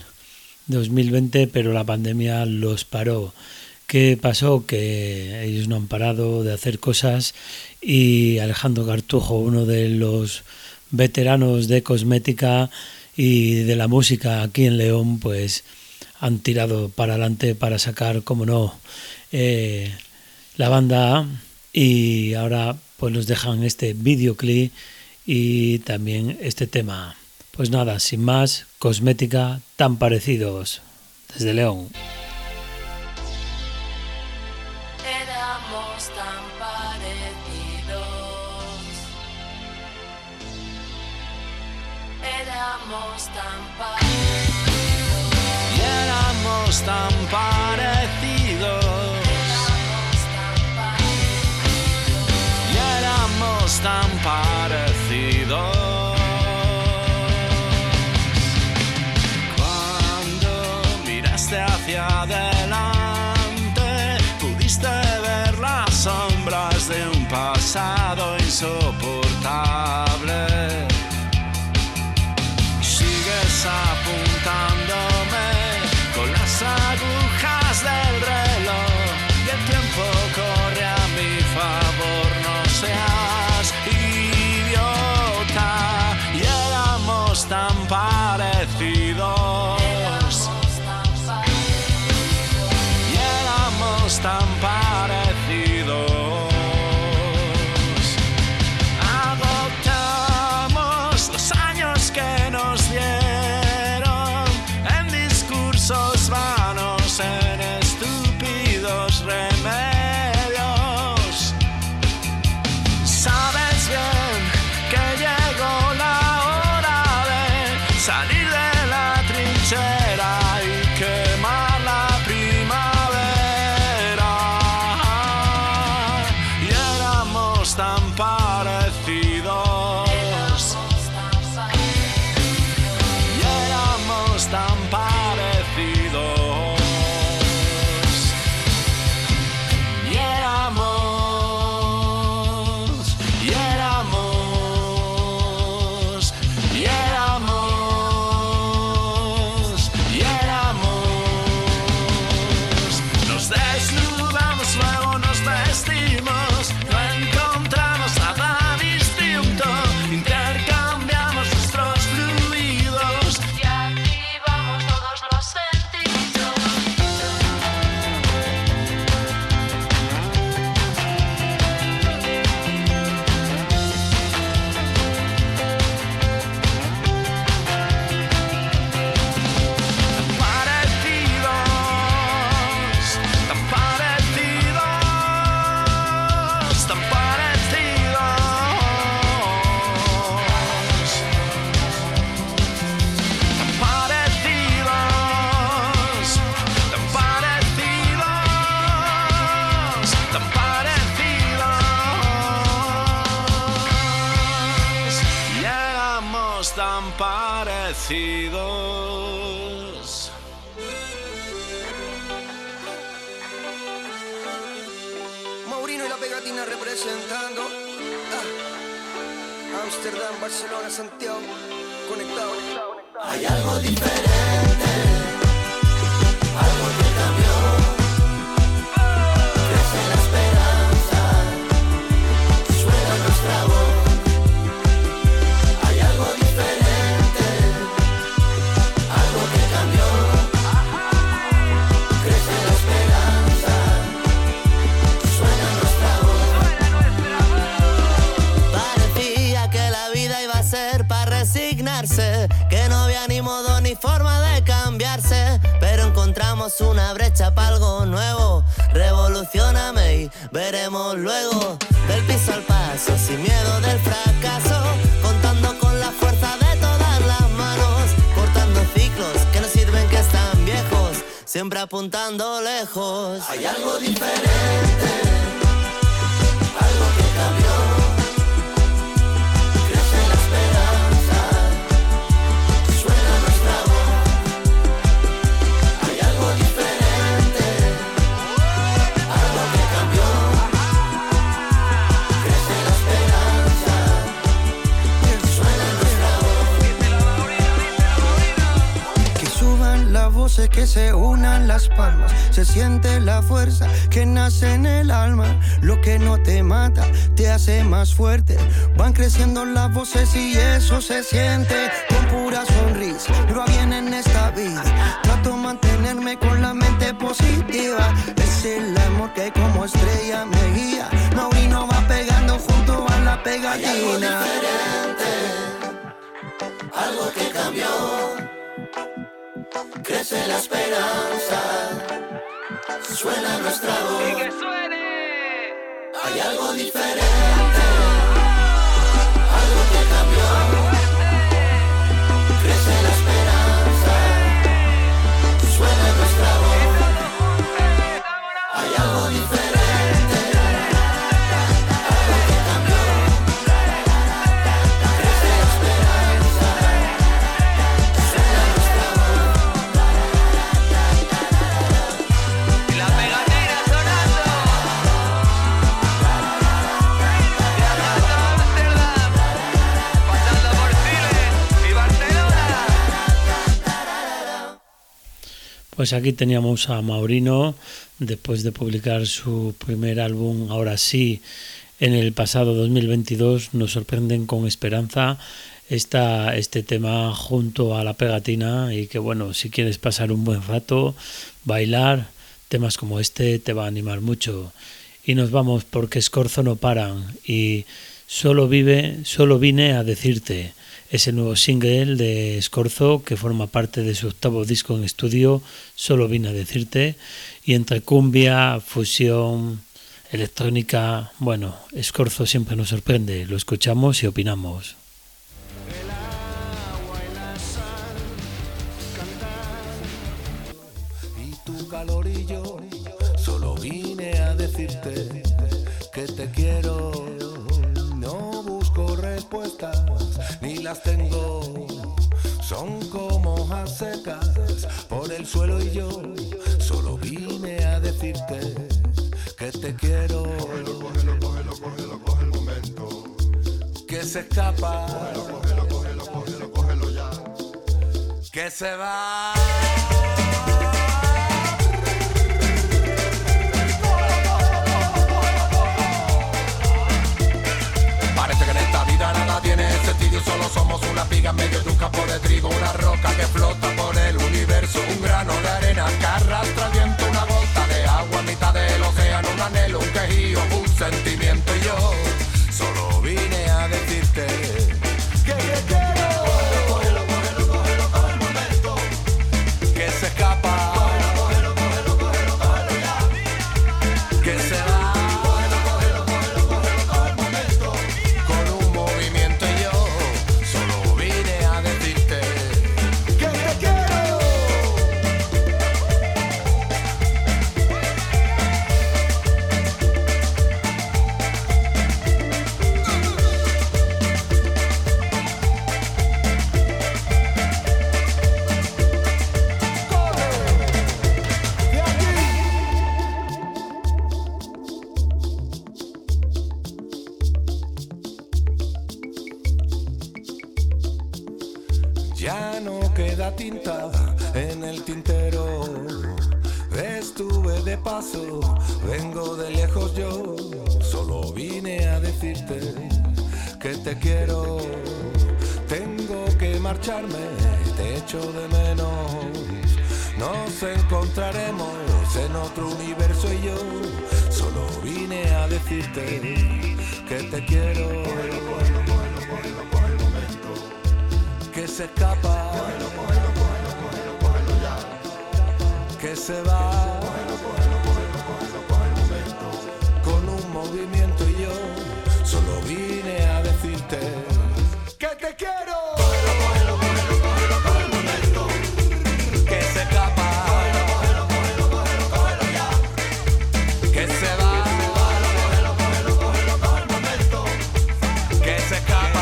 2020, pero la pandemia los paró. ¿Qué pasó? Que ellos no han parado de hacer cosas, y Alejandro Cartujo, uno de los veteranos de Cosmética y de la música aquí en León, pues han tirado para adelante para sacar, como no, la banda y ahora pues nos dejan este videoclip y también este tema. Pues nada, sin más, Cosmética, Tan Parecidos, desde León. Éramos tan parecidos. Éramos tan parecidos. Y éramos tan parecidos. Y éramos tan parecidos. Hacia adelante pudiste ver las sombras de un pasado insoportable. Sigues apuntándome con las agujas del reloj y el tiempo corre a mi favor. No seas idiota. Y éramos tan parecidos. Tan parecidos. Agotamos los años que nos dieron en discursos vanos, en estúpidos remedios. Sabes bien que llegó la hora de salir de la trinchera y quemar la tan parecidos. Y éramos tan parecidos. Y éramos, y éramos, y éramos, y éramos. Nos desnudamos, luego nos vestimos. Nada distinto, intercambiamos nuestros fluidos y activamos todos los sentidos. Tan parecidos, tan tan parecidos. Maurino y la Pegatina representando Amsterdam, Barcelona, Santiago, conectado. Hay algo diferente, algo que cambió. Crece la esperanza, suena nuestra voz. Hay algo diferente, algo que cambió. Crece la esperanza, suena nuestra voz. Parecía que la vida iba a ser para resignarse, que no había ni modo ni forma de cambiarse, pero encontramos una brecha para algo nuevo. Revolucióname y veremos luego. Del piso al paso, sin miedo del fracaso, contando con la fuerza de todas las manos, cortando ciclos que no sirven, que están viejos, siempre apuntando lejos. Hay algo diferente, algo que cambió. Crece la esperanza, suena nuestra voz. Hay algo diferente, algo que cambió. Crece la esperanza, suena nuestra voz. Que suban las voces, que se unan las palmas, se siente la fuerza que nace en el alma. Lo que no te mata te hace más fuerte. Van creciendo las voces y eso se siente. Con pura sonrisa, pero bien en esta vida trato de mantenerme con la mente mente positiva. Es el amor que como estrella me guía. Maurino va pegando junto a la pegatina. Hay algo diferente, algo que cambió. Crece la esperanza, suena nuestra voz. ¡Y que suene! Hay algo diferente, algo que cambió. Crece la esperanza, suena nuestra voz. Hay algo diferente, algo que cambió. Crece la esperanza, suena nuestra voz. Y la pegatina sonando. Viajando a Amsterdam, pasando por Chile y Barcelona. Pues aquí teníamos a Maurino, después de publicar su primer álbum, Ahora sí, en el pasado 2022, nos sorprenden con Esperanza este tema junto a la pegatina, y que bueno, si quieres pasar un buen rato, bailar, temas como este te va a animar mucho. Y nos vamos porque Scorzo no paran y solo vine a decirte. Ese nuevo single de Scorzo que forma parte de su octavo disco en estudio, Solo vine a decirte, y entre cumbia, fusión, electrónica, bueno, Scorzo siempre nos sorprende, lo escuchamos y opinamos. Y tu calor y yo, solo vine a decirte que te quiero. No busco respuestas, ni las tengo. Son como hojas secas por el suelo y yo solo vine a decirte que te quiero. Cógelo el momento. Que se escapa. Cógelo ya. Que se va. Parece que en esta vida nada tiene sentido, solo somos una piga en medio de un campo de trigo, una roca que flota por el universo, un grano de arena que arrastra el viento, una gota de agua en mitad del océano, un anhelo, un quejío, un sentimiento, y yo solo vine a decirte que te quiero. Cógelo el momento. Que se escapa. Cógelo ya. Que se va. Ya no queda tinta en el tintero. Estuve de paso, vengo de lejos yo. Solo vine a decirte que te quiero. Tengo que marcharme, te echo de menos. Nos encontraremos en otro universo y yo solo vine a decirte que te quiero. Que se escapa, que se va, con un movimiento y yo solo vine a decirte que te quiero. Que se escapa, que se va, que se escapa.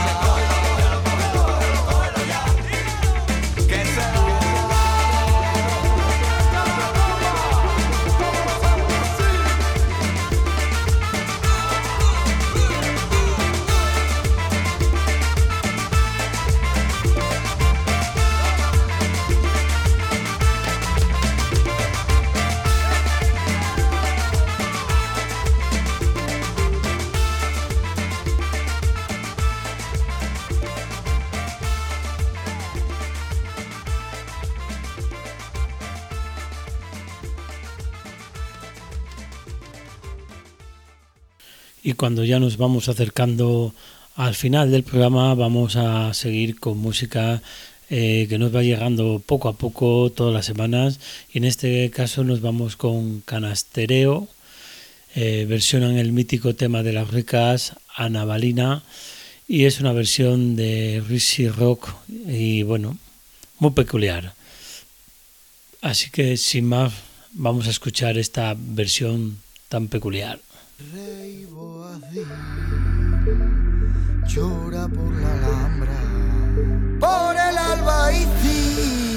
y cuando ya nos vamos acercando al final del programa vamos a seguir con música que nos va llegando poco a poco todas las semanas, y en este caso nos vamos con Canastereo. Versionan el mítico tema de las ricas, Ana Balina, y es una versión de Risi Rock y bueno, muy peculiar. Así que sin más vamos a escuchar esta versión tan peculiar. Rey Boazí llora por la Alhambra, por el Albaicín.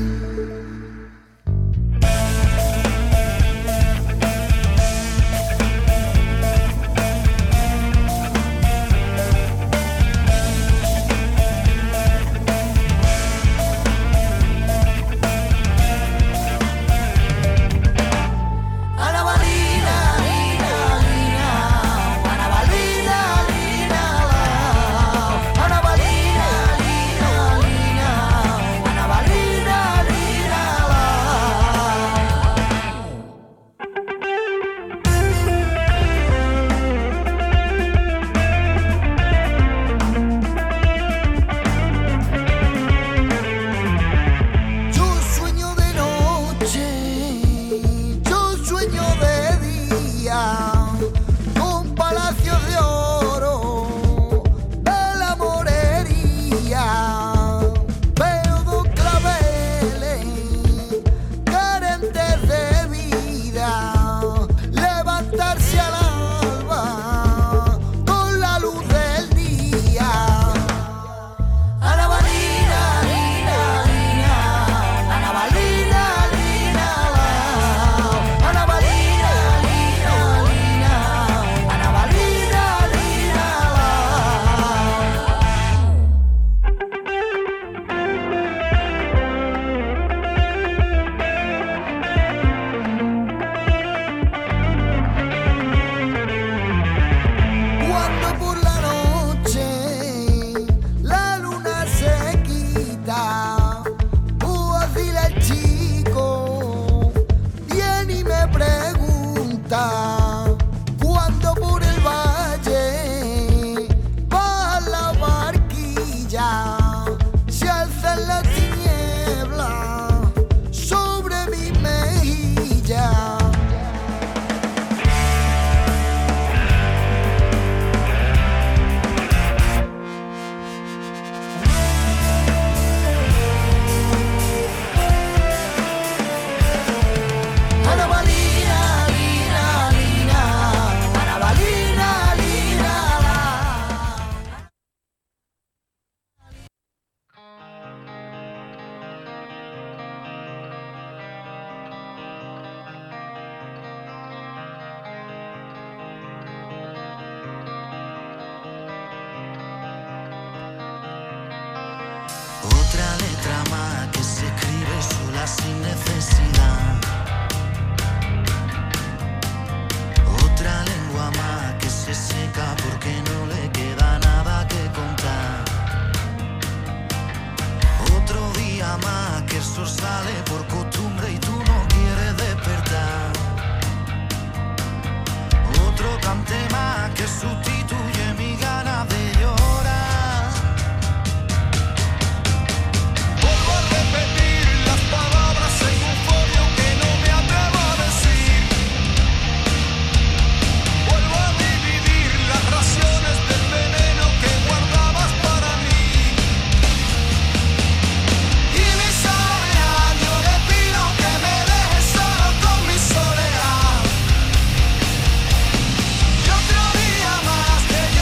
Otra letra más que se escribe sola sin necesidad. Otra lengua más que se seca porque no le queda nada que contar. Otro día más que el sol sale por costumbre y tú no quieres despertar. Otro cante más que sustituye mi ganas de llorar. Vuelvo a repetir las palabras en un folio que no me atrevo a decir. Vuelvo a dividir las raciones del veneno que guardabas para mí. Y mi soledad, yo le pido que me dejes solo con mi soledad. Y otro día más que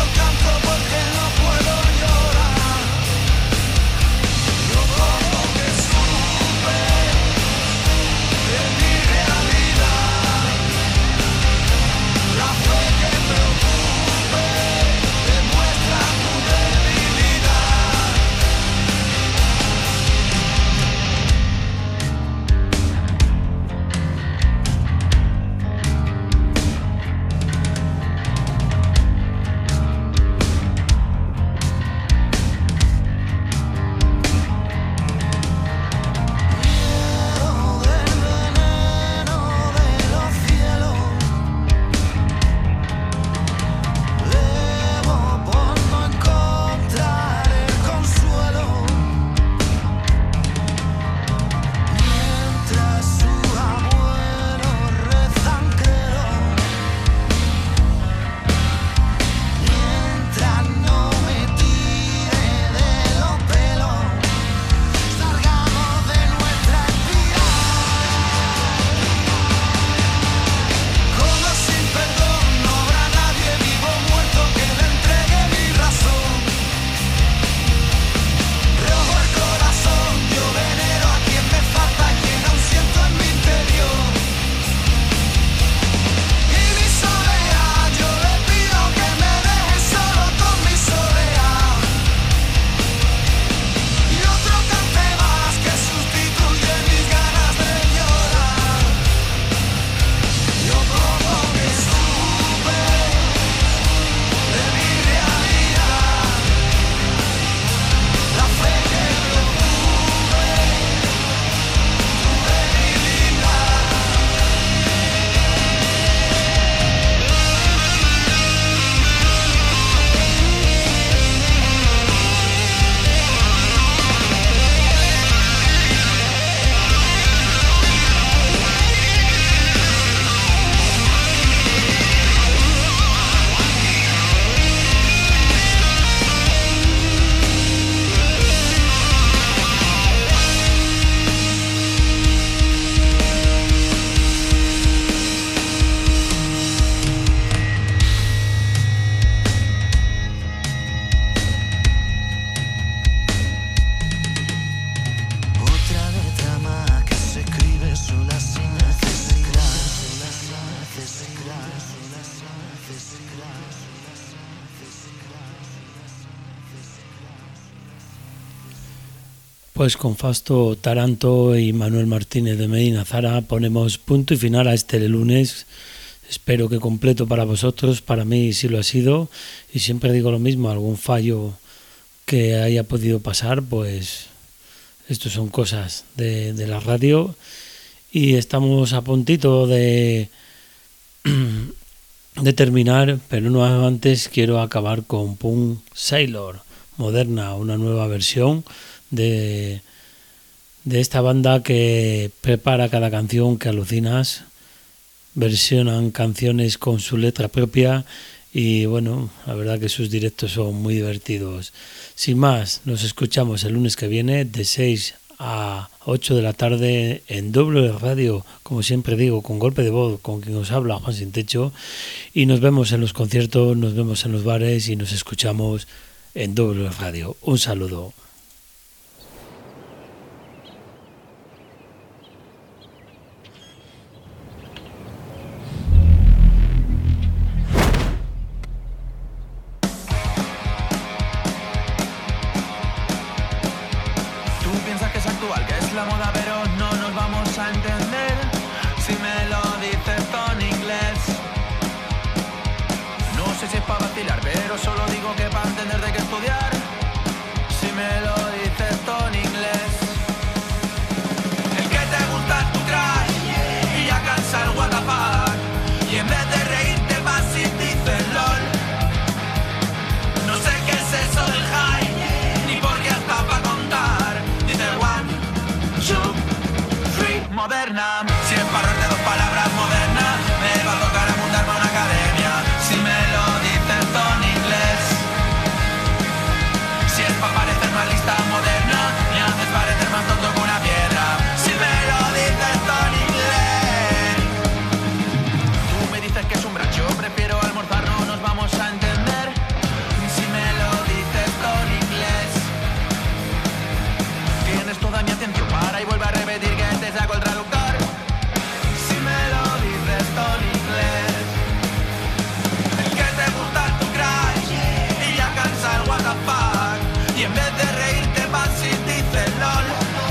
Pues con Fausto Taranto y Manuel Martínez de Medina Zara ponemos punto y final a este lunes. Espero que completo para vosotros, para mí sí lo ha sido, y siempre digo lo mismo, algún fallo que haya podido pasar, pues esto son cosas de la radio, y estamos a puntito de terminar, pero no antes quiero acabar con Punk Sailor Moderna, una nueva versión de esta banda que prepara cada canción que alucinas. Versionan canciones con su letra propia y bueno, la verdad que sus directos son muy divertidos. Sin más, nos escuchamos el lunes que viene de 6 a 8 de la tarde en W Radio, como siempre digo, con Golpe de Voz, con quien os habla Juan Sin Techo, y nos vemos en los conciertos, nos vemos en los bares y nos escuchamos en W Radio. Un saludo. La moda, pero no nos vamos a entender si me lo dices todo en inglés. No sé si es para vacilar, pero solo digo que para entender de qué estudiar. Si me lo dices todo en inglés. El que te gusta es tu crush y ya cansa el what the fuck. Y en vez de reírte vas y dices LOL. No sé qué es eso del high, ni por qué hasta para contar. Dice one, two, three, moderna. Si es para de dos palabras moderna, me va a tocar apuntarme a una academia. Si me lo dices todo en inglés. Si es para parecer más lista moderna, me haces parecer más tonto que una piedra. Si me lo dices todo en inglés. Tú me dices que es un brunch, yo prefiero almorzar, no nos vamos a entender. Si me lo dices todo en inglés. Tienes toda mi atención para y vuelve a repetir que te saco el traductor. Si me lo dices todo en inglés. El que te gusta es tu crush y ya cansa el what the fuck. Y en vez de reírte vas y dices LOL.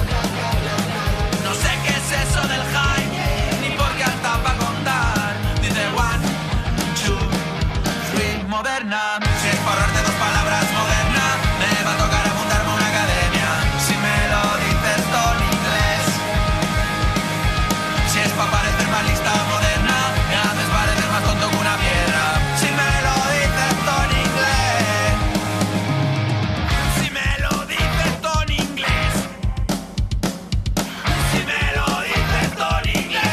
No sé qué es eso del high, ni por qué hasta para contar. Dice one, two, three, moderna. Si es para ahorrarte dos palabras moderna, me va a tocar apuntarme a una academia. Si me lo dices todo en inglés. Si es para parecer más lista moderna, me haces parecer más tonto que una piedra. Si me lo dices todo en inglés. Si me lo dices todo en inglés. Si me lo dices todo en inglés.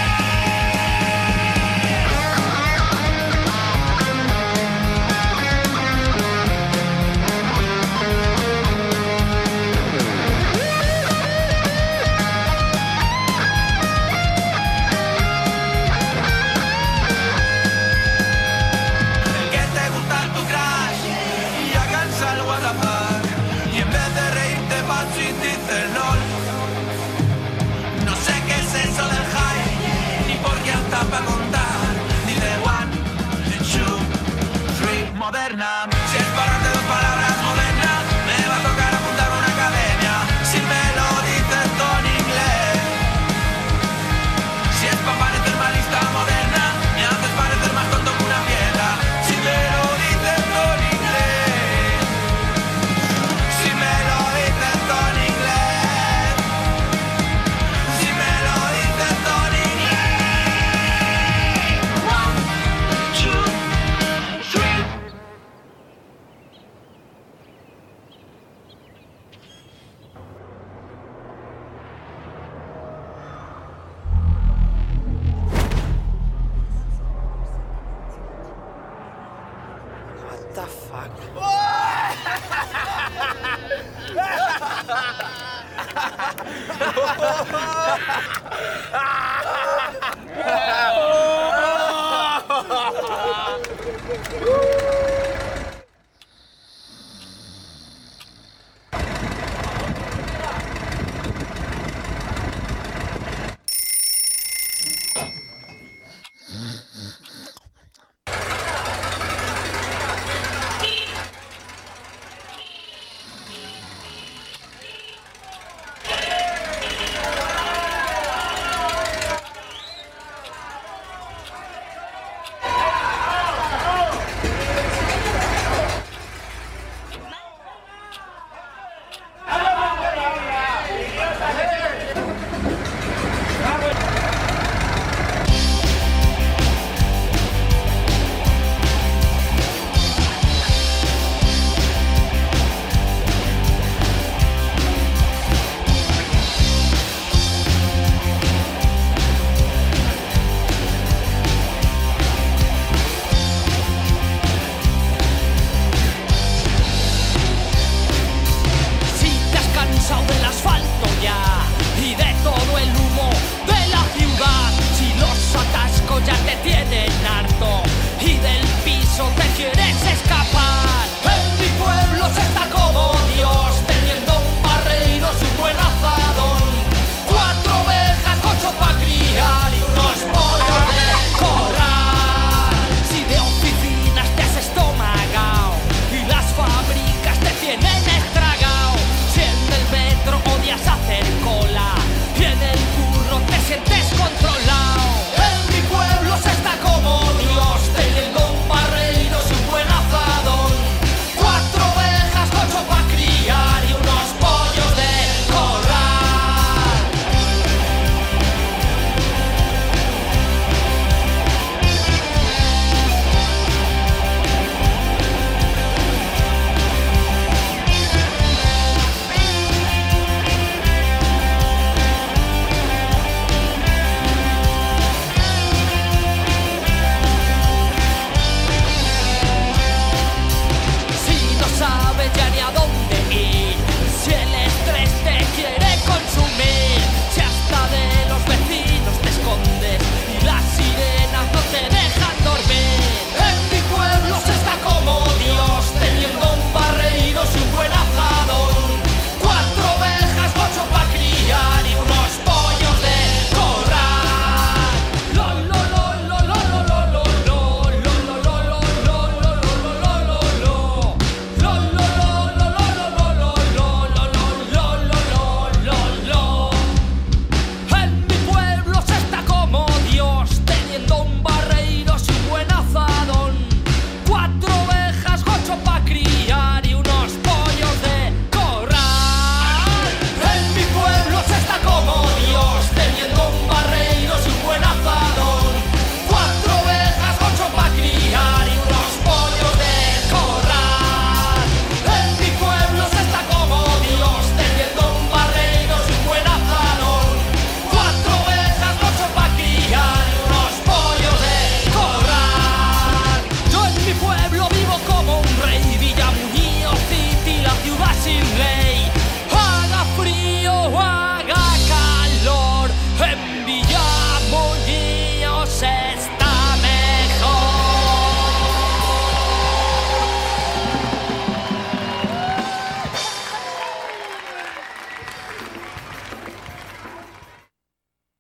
El que te gusta es tu crush y ya cansa el what the fuck. Y en vez de reírte vas y dices LOL. No sé qué es eso del high, ni por qué hasta para contar. Dice one, two, three, moderna. Si es para darte dos palabras moderna, me va a tocar apuntarme a una academia. Si me lo dices todo en inglés. Si es para parecer más lista moderna, me haces parecer más tonto que una piedra. Si me lo dices todo en inglés. Si me lo dices todo en inglés. Si me lo dices todo en inglés. One, two, three. What the fuck? ¡Oh!